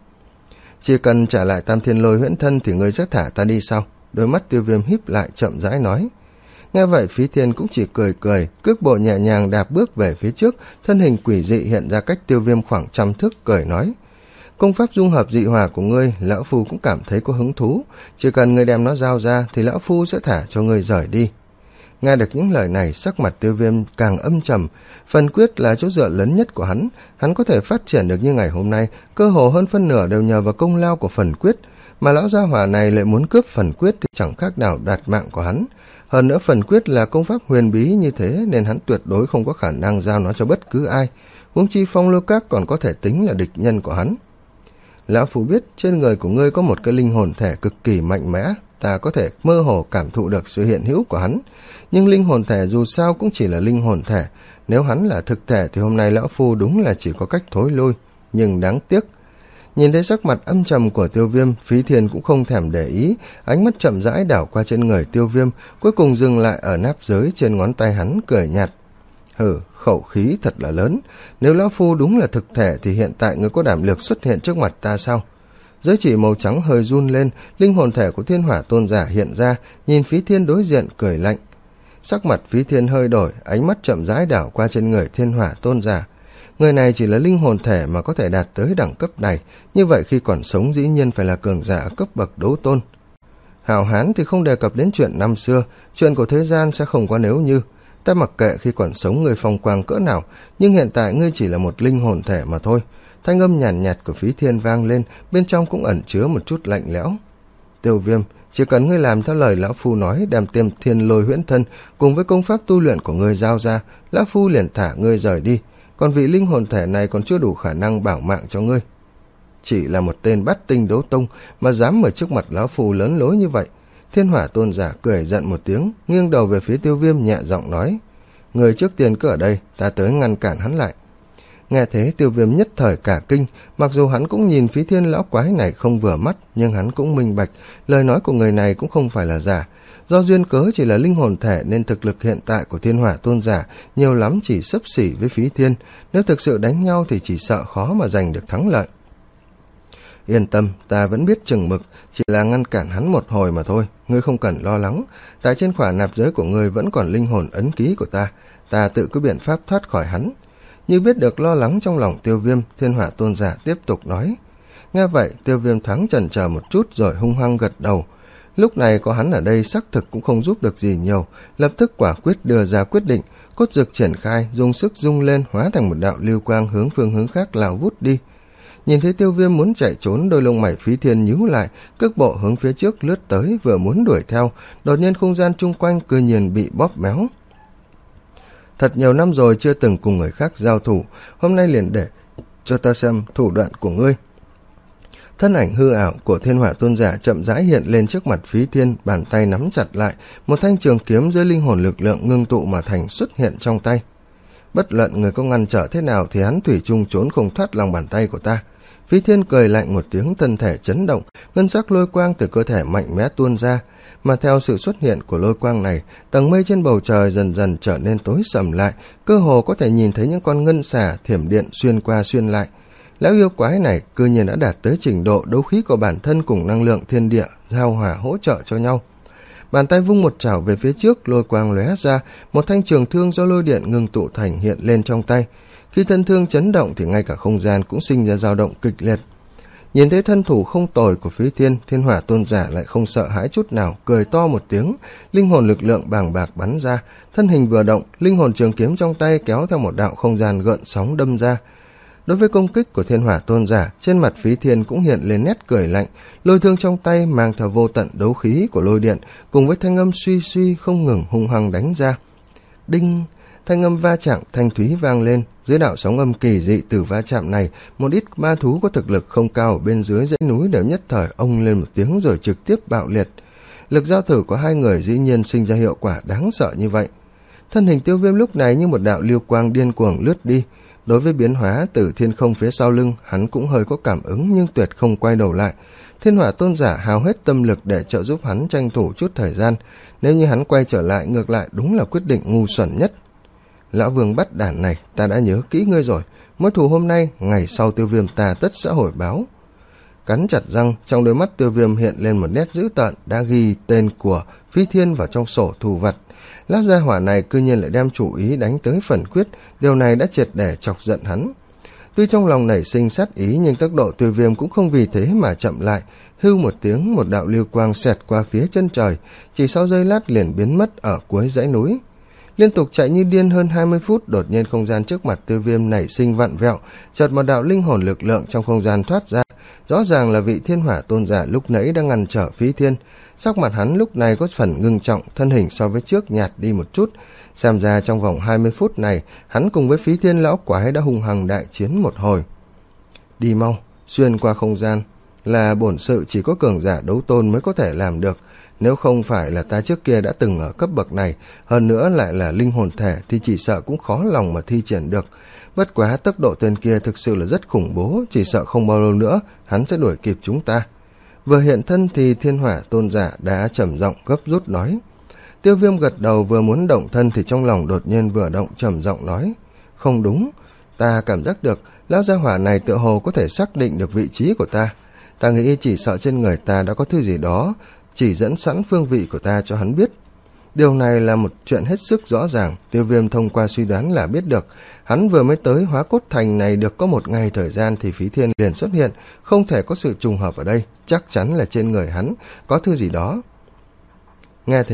Chỉ cần trả lại Tam Thiên Lôi Huyễn Thân thì ngươi sẽ thả ta đi sao? Đôi mắt Tiêu Viêm híp lại chậm rãi nói. Nghe vậy Phí Thiên cũng chỉ cười cười, cước bộ nhẹ nhàng đạp bước về phía trước, thân hình quỷ dị hiện ra cách Tiêu Viêm khoảng trăm thước, cười nói. Công pháp dung hợp dị hỏa của ngươi, lão phu cũng cảm thấy có hứng thú, chỉ cần ngươi đem nó giao ra thì lão phu sẽ thả cho ngươi rời đi. Nghe được những lời này, sắc mặt Tiêu Viêm càng âm trầm. Phần quyết là chỗ dựa lớn nhất của hắn, hắn có thể phát triển được như ngày hôm nay, cơ hồ hơn phân nửa đều nhờ vào công lao của phần quyết, mà lão gia hỏa này lại muốn cướp phần quyết thì chẳng khác nào đoạt mạng của hắn. Hơn nữa phần quyết là công pháp huyền bí như thế nên hắn tuyệt đối không có khả năng giao nó cho bất cứ ai, huống chi Phong Lôi Các còn có thể tính là địch nhân của hắn. Lão phu biết trên người của ngươi có một cái linh hồn thể cực kỳ mạnh mẽ, ta có thể mơ hồ cảm thụ được sự hiện hữu của hắn, nhưng linh hồn thể dù sao cũng chỉ là linh hồn thể, nếu hắn là thực thể thì hôm nay lão phu đúng là chỉ có cách thối lui, nhưng đáng tiếc. Nhìn thấy sắc mặt âm trầm của Tiêu Viêm, Phí Thiên cũng không thèm để ý, ánh mắt chậm rãi đảo qua trên người Tiêu Viêm, cuối cùng dừng lại ở náp giới trên ngón tay hắn, cười nhạt. Hừ, khẩu khí thật là lớn, nếu lão phu đúng là thực thể thì hiện tại ngươi có đảm lực xuất hiện trước mặt ta sao? Giới chỉ màu trắng hơi run lên, linh hồn thể của Thiên Hỏa Tôn giả hiện ra, nhìn Phí Thiên đối diện cười lạnh. Sắc mặt Phí Thiên hơi đổi, ánh mắt chậm rãi đảo qua trên người Thiên Hỏa Tôn giả. Người này chỉ là linh hồn thể mà có thể đạt tới đẳng cấp này, như vậy khi còn sống dĩ nhiên phải là cường giả cấp bậc đấu tôn. Hào hán thì không đề cập đến chuyện năm xưa, chuyện của thế gian sẽ không có nếu như. Ta mặc kệ khi còn sống ngươi phong quang cỡ nào, nhưng hiện tại ngươi chỉ là một linh hồn thể mà thôi. Thanh âm nhàn nhạt, nhạt của Phí Thiên vang lên, bên trong cũng ẩn chứa một chút lạnh lẽo. Tiêu Viêm, chỉ cần ngươi làm theo lời lão phu nói, đem Tiêm Thiên Lôi Huyễn Thân cùng với công pháp tu luyện của ngươi giao ra, lão phu liền thả ngươi rời đi. Còn vị linh hồn thể này còn chưa đủ khả năng bảo mạng cho ngươi. Chỉ là một tên bát tinh đấu tông mà dám ở trước mặt lão phu lớn lối như vậy. Thiên Hỏa Tôn giả cười giận một tiếng, nghiêng đầu về phía Tiêu Viêm nhẹ giọng nói: Người trước tiên cứ ở đây, ta tới ngăn cản hắn lại. Nghe thế Tiêu Viêm nhất thời cả kinh, mặc dù hắn cũng nhìn Phí Thiên lão quái này không vừa mắt, nhưng hắn cũng minh bạch, lời nói của người này cũng không phải là giả. Do duyên cớ chỉ là linh hồn thể nên thực lực hiện tại của Thiên Hỏa Tôn giả nhiều lắm chỉ xấp xỉ với Phí Thiên, nếu thực sự đánh nhau thì chỉ sợ khó mà giành được thắng lợi. Yên tâm, ta vẫn biết chừng mực, chỉ là ngăn cản hắn một hồi mà thôi, ngươi không cần lo lắng. Tại trên khỏa nạp giới của ngươi vẫn còn linh hồn ấn ký của ta, ta tự có biện pháp thoát khỏi hắn. Như biết được lo lắng trong lòng Tiêu Viêm, Thiên Hỏa Tôn giả tiếp tục nói. Nghe vậy, Tiêu Viêm thoáng chần chờ một chút rồi hung hăng gật đầu. Lúc này có hắn ở đây xác thực cũng không giúp được gì nhiều, lập tức quả quyết đưa ra quyết định, cốt dực triển khai, dùng sức rung lên hóa thành một đạo lưu quang hướng phương hướng khác lao vút đi. Nhìn thấy Tiêu Viêm muốn chạy trốn, đôi lông mày Phí Thiên nhíu lại, cước bộ hướng phía trước lướt tới, vừa muốn đuổi theo, đột nhiên không gian chung quanh cư nhiên bị bóp méo. Thật nhiều năm rồi chưa từng cùng người khác giao thủ, hôm nay liền để cho ta xem thủ đoạn của ngươi. Thân ảnh hư ảo của Thiên Hỏa Tôn giả chậm rãi hiện lên trước mặt Phí Thiên, bàn tay nắm chặt lại, một thanh trường kiếm dưới linh hồn lực lượng ngưng tụ mà thành xuất hiện trong tay. Bất luận người có ngăn trở thế nào thì hắn thủy chung trốn không thoát lòng bàn tay của ta. Phí Thiên cười lạnh một tiếng, thân thể chấn động, ngân sắc lôi quang từ cơ thể mạnh mẽ tuôn ra, mà theo sự xuất hiện của lôi quang này, tầng mây trên bầu trời dần dần trở nên tối sầm lại, cơ hồ có thể nhìn thấy những con ngân xà thiểm điện xuyên qua xuyên lại. Lão yêu quái này cư nhiên đã đạt tới trình độ đấu khí của bản thân cùng năng lượng thiên địa giao hòa hỗ trợ cho nhau. Bàn tay vung một chảo về phía trước, lôi quang lóe ra, một thanh trường thương do lôi điện ngưng tụ thành hiện lên trong tay. Khi thân thương chấn động thì ngay cả không gian cũng sinh ra dao động kịch liệt. Nhìn thấy thân thủ không tồi của Phí Thiên, Thiên Hỏa Tôn giả lại không sợ hãi chút nào, cười to một tiếng, linh hồn lực lượng bàng bạc bắn ra, thân hình vừa động, linh hồn trường kiếm trong tay kéo theo một đạo không gian gợn sóng đâm ra. Đối với công kích của Thiên Hỏa Tôn giả, trên mặt Phí Thiên cũng hiện lên nét cười lạnh, lôi thương trong tay mang theo vô tận đấu khí của lôi điện, cùng với thanh âm suy suy không ngừng hung hăng đánh ra. Đinh! Thanh âm va chạm thanh thúy vang lên, dưới đạo sóng âm kỳ dị từ va chạm này, một ít ma thú có thực lực không cao ở bên dưới dãy núi đều nhất thời ông lên một tiếng rồi trực tiếp bạo liệt. Lực giao thử của hai người dĩ nhiên sinh ra hiệu quả đáng sợ như vậy. Thân hình Tiêu Viêm lúc này như một đạo lưu quang điên cuồng lướt đi. Đối với biến hóa từ thiên không phía sau lưng, hắn cũng hơi có cảm ứng nhưng tuyệt không quay đầu lại. Thiên Hỏa Tôn giả hao hết tâm lực để trợ giúp hắn tranh thủ chút thời gian. Nếu như hắn quay trở lại, ngược lại đúng là quyết định ngu xuẩn nhất. Lão Vương bắt đản này, ta đã nhớ kỹ ngươi rồi. Mối thù hôm nay, ngày sau Tiêu Viêm ta tất sẽ hồi báo. Cắn chặt răng, trong đôi mắt Tiêu Viêm hiện lên một nét dữ tợn, đã ghi tên của Phí Thiên vào trong sổ thù vặt. Lão gia hỏa này cư nhiên lại đem chủ ý đánh tới phần quyết, điều này đã triệt để chọc giận hắn. Tuy trong lòng nảy sinh sát ý nhưng tốc độ Tiêu Viêm cũng không vì thế mà chậm lại. Hưu một tiếng, một đạo lưu quang xẹt qua phía chân trời, chỉ sau giây lát liền biến mất ở cuối dãy núi. Liên tục chạy như điên hơn hai mươi phút, đột nhiên không gian trước mặt Tiêu Viêm nảy sinh vặn vẹo, chợt một đạo linh hồn lực lượng trong không gian thoát ra, rõ ràng là vị Thiên Hỏa Tôn giả lúc nãy đang ngăn trở Phí Thiên. Sắc mặt hắn lúc này có phần ngưng trọng, thân hình so với trước nhạt đi một chút. Xem ra trong vòng hai mươi phút này, hắn cùng với Phí Thiên lão quái đã hung hăng đại chiến một hồi. Đi mau, xuyên qua không gian là bổn sự chỉ có cường giả đấu tôn mới có thể làm được. Nếu không phải là ta trước kia đã từng ở cấp bậc này, hơn nữa lại là linh hồn thể thì chỉ sợ cũng khó lòng mà thi triển được. Bất quá tốc độ tên kia thực sự là rất khủng bố, chỉ sợ không bao lâu nữa hắn sẽ đuổi kịp chúng ta. Vừa hiện thân thì Thiên Hỏa Tôn giả đã trầm giọng gấp rút nói. Tiêu Viêm gật đầu, vừa muốn động thân thì trong lòng đột nhiên vừa động, trầm giọng nói. Không đúng, ta cảm giác được lão gia hỏa này tựa hồ có thể xác định được vị trí của ta. Ta nghĩ chỉ sợ trên người ta đã có thứ gì đó chỉ dẫn sẵn phương vị của ta cho hắn biết. Điều này là một chuyện hết sức rõ ràng, Tiêu Viêm thông qua suy đoán là biết được. Hắn vừa mới tới Hóa Cốt Thành này được có một ngày thời gian thì Phí Thiên liền xuất hiện, không thể có sự trùng hợp ở đây, chắc chắn là trên người hắn có thứ gì đó. Nghe thế,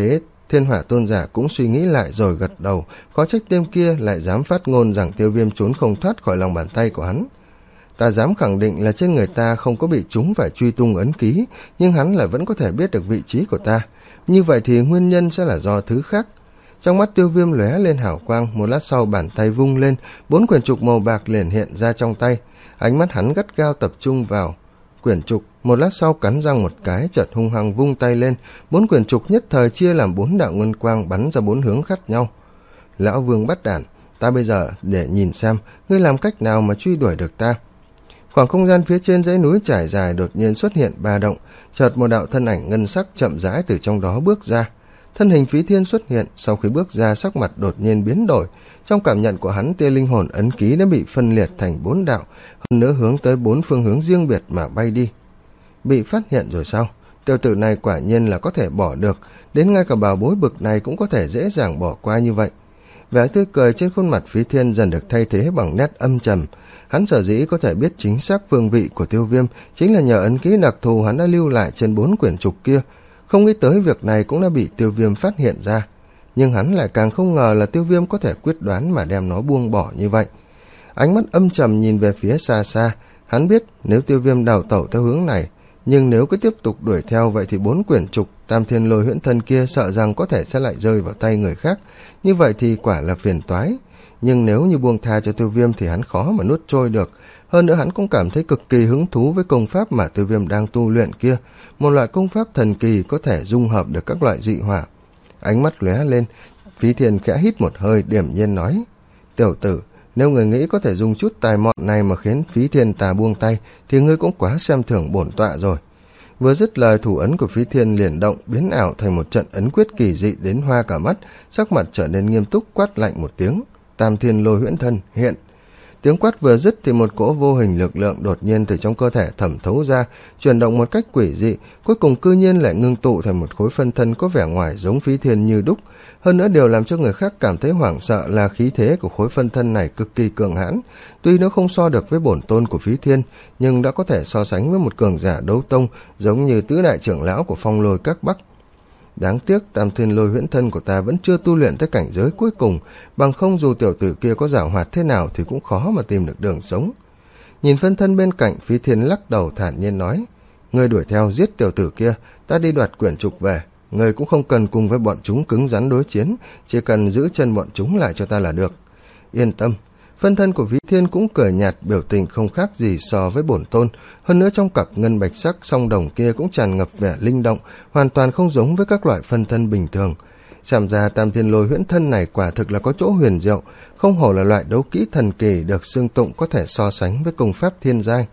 Thiên Hỏa tôn giả cũng suy nghĩ lại rồi gật đầu, khó trách đêm kia lại dám phát ngôn rằng Tiêu Viêm trốn không thoát khỏi lòng bàn tay của hắn. Ta dám khẳng định là trên người ta không có bị chúng phải truy tung ấn ký, nhưng hắn lại vẫn có thể biết được vị trí của ta. Như vậy thì nguyên nhân sẽ là do thứ khác. Trong mắt Tiêu Viêm lóe lên hào quang, một lát sau bàn tay vung lên, bốn quyển trục màu bạc liền hiện ra trong tay. Ánh mắt hắn gắt gao tập trung vào quyển trục, một lát sau cắn răng một cái, chợt hung hăng vung tay lên, bốn quyển trục nhất thời chia làm bốn đạo ngân quang bắn ra bốn hướng khác nhau. Lão Vương Bắt Đản, ta bây giờ để nhìn xem ngươi làm cách nào mà truy đuổi được ta. Khoảng không gian phía trên dãy núi trải dài đột nhiên xuất hiện ba động, chợt một đạo thân ảnh ngân sắc chậm rãi từ trong đó bước ra. Thân hình Phí Thiên xuất hiện, sau khi bước ra sắc mặt đột nhiên biến đổi. Trong cảm nhận của hắn, tia linh hồn ấn ký đã bị phân liệt thành bốn đạo, hơn nữa hướng tới bốn phương hướng riêng biệt mà bay đi. Bị phát hiện rồi sao? Tiểu tử này quả nhiên là có thể bỏ được, đến ngay cả bảo bối bực này cũng có thể dễ dàng bỏ qua như vậy. Vẻ tươi cười trên khuôn mặt Phí Thiên dần được thay thế bằng nét âm trầm. Hắn sở dĩ có thể biết chính xác phương vị của Tiêu Viêm chính là nhờ ấn ký đặc thù hắn đã lưu lại trên bốn quyển trục kia. Không nghĩ tới việc này cũng đã bị Tiêu Viêm phát hiện ra, nhưng hắn lại càng không ngờ là Tiêu Viêm có thể quyết đoán mà đem nó buông bỏ như vậy. Ánh mắt âm trầm nhìn về phía xa xa, hắn biết nếu Tiêu Viêm đào tẩu theo hướng này, nhưng nếu cứ tiếp tục đuổi theo vậy thì bốn quyển trục Tam Thiên Lôi Huyễn Thân kia sợ rằng có thể sẽ lại rơi vào tay người khác, như vậy thì quả là phiền toái. Nhưng nếu như buông tha cho Tiêu Viêm thì hắn khó mà nuốt trôi được. Hơn nữa hắn cũng cảm thấy cực kỳ hứng thú với công pháp mà Tiêu Viêm đang tu luyện kia, một loại công pháp thần kỳ có thể dung hợp được các loại dị hỏa. Ánh mắt lóe lên, Phí Thiên khẽ hít một hơi, điềm nhiên nói: Tiểu tử, nếu người nghĩ có thể dùng chút tài mọn này mà khiến Phí Thiên ta buông tay thì ngươi cũng quá xem thường bổn tọa rồi. Vừa dứt lời, thủ ấn của Phí Thiên liền động, biến ảo thành một trận ấn quyết kỳ dị đến hoa cả mắt, sắc mặt trở nên nghiêm túc, quát lạnh một tiếng: Tam Thiên Lôi Huyễn Thân hiện. Tiếng quát vừa dứt thì một cỗ vô hình lực lượng đột nhiên từ trong cơ thể thẩm thấu ra, chuyển động một cách quỷ dị, cuối cùng cư nhiên lại ngưng tụ thành một khối phân thân có vẻ ngoài giống Phí Thiên như đúc. Hơn nữa điều làm cho người khác cảm thấy hoảng sợ là khí thế của khối phân thân này cực kỳ cường hãn. Tuy nó không so được với bổn tôn của Phí Thiên, nhưng đã có thể so sánh với một cường giả đấu tông giống như tứ đại trưởng lão của Phong Lôi Các Bắc. Đáng tiếc Tam Thiên Lôi Huyễn Thân của ta vẫn chưa tu luyện tới cảnh giới cuối cùng, bằng không dù tiểu tử kia có giảo hoạt thế nào thì cũng khó mà tìm được đường sống. Nhìn phân thân bên cạnh, Phí Thiên lắc đầu thản nhiên nói: Ngươi đuổi theo giết tiểu tử kia, ta đi đoạt quyển trục về. Ngươi cũng không cần cùng với bọn chúng cứng rắn đối chiến, chỉ cần giữ chân bọn chúng lại cho ta là được. Yên tâm. Phân thân của Phí Thiên cũng cười nhạt, biểu tình không khác gì so với bổn tôn. Hơn nữa trong cặp ngân bạch sắc song đồng kia cũng tràn ngập vẻ linh động, hoàn toàn không giống với các loại phân thân bình thường. Xem ra Tam Thiên Lôi Huyễn Thân này quả thực là có chỗ huyền diệu, không hổ là loại đấu kỹ thần kỳ được xưng tụng có thể so sánh với công pháp thiên giai.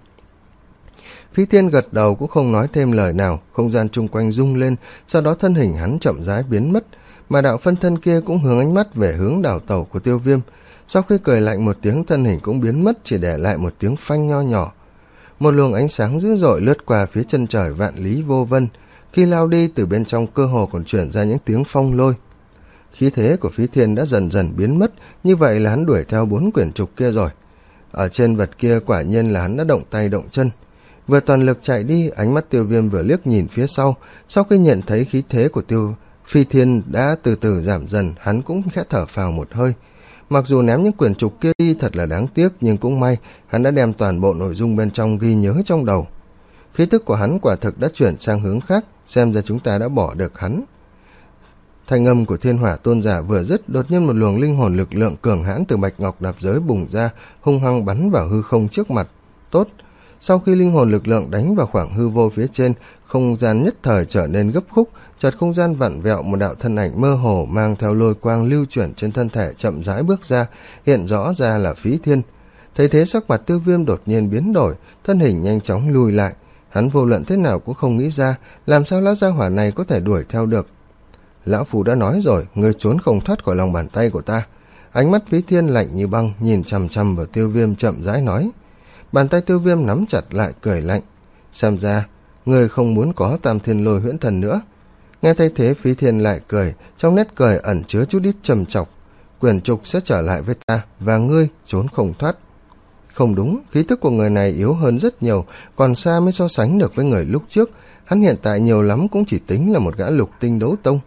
Phí Thiên gật đầu cũng không nói thêm lời nào, không gian chung quanh rung lên, sau đó thân hình hắn chậm rãi biến mất, mà đạo phân thân kia cũng hướng ánh mắt về hướng đảo tàu của Tiêu Viêm. Sau khi cười lạnh một tiếng, thân hình cũng biến mất, chỉ để lại một tiếng phanh nho nhỏ. Một luồng ánh sáng dữ dội lướt qua phía chân trời vạn lý vô vân, khi lao đi từ bên trong cơ hồ còn chuyển ra những tiếng phong lôi. Khí thế của Phí Thiên đã dần dần biến mất, như vậy là hắn đuổi theo bốn quyển trục kia rồi. Ở trên vật kia quả nhiên là hắn đã động tay động chân. Vừa toàn lực chạy đi, ánh mắt Tiêu Viêm vừa liếc nhìn phía sau, sau khi nhận thấy khí thế của Tiêu Phi Thiên đã từ từ giảm dần, hắn cũng khẽ thở phào một hơi. Mặc dù ném những quyển trục kia đi thật là đáng tiếc, nhưng cũng may hắn đã đem toàn bộ nội dung bên trong ghi nhớ trong đầu. Khí tức của hắn quả thực đã chuyển sang hướng khác, xem ra chúng ta đã bỏ được hắn. Thanh âm của Thiên Hỏa tôn giả vừa dứt, đột nhiên một luồng linh hồn lực lượng cường hãn từ bạch ngọc đạp giới bùng ra, hung hăng bắn vào hư không trước mặt. Tốt! Sau khi linh hồn lực lượng đánh vào khoảng hư vô phía trên, không gian nhất thời trở nên gấp khúc, chợt không gian vặn vẹo, một đạo thân ảnh mơ hồ mang theo lôi quang lưu chuyển trên thân thể chậm rãi bước ra, hiện rõ ra là Phí Thiên. Thấy thế sắc mặt Tiêu Viêm đột nhiên biến đổi, thân hình nhanh chóng lùi lại. Hắn vô luận thế nào cũng không nghĩ ra, làm sao lão gia hỏa này có thể đuổi theo được. Lão Phù đã nói rồi, ngươi trốn không thoát khỏi lòng bàn tay của ta. Ánh mắt Phí Thiên lạnh như băng, nhìn chằm chằm vào Tiêu Viêm chậm rãi nói. Bàn tay Tiêu Viêm nắm chặt lại, cười lạnh. Xem ra, ngươi không muốn có Tam Thiên Lôi Huyễn Thần nữa. Nghe thấy thế, Phí Thiên lại cười, trong nét cười ẩn chứa chút ít trầm trọc. Quyển trục sẽ trở lại với ta, và ngươi trốn không thoát. Không đúng, khí tức của người này yếu hơn rất nhiều, còn xa mới so sánh được với người lúc trước. Hắn hiện tại nhiều lắm cũng chỉ tính là một gã lục tinh đấu tông.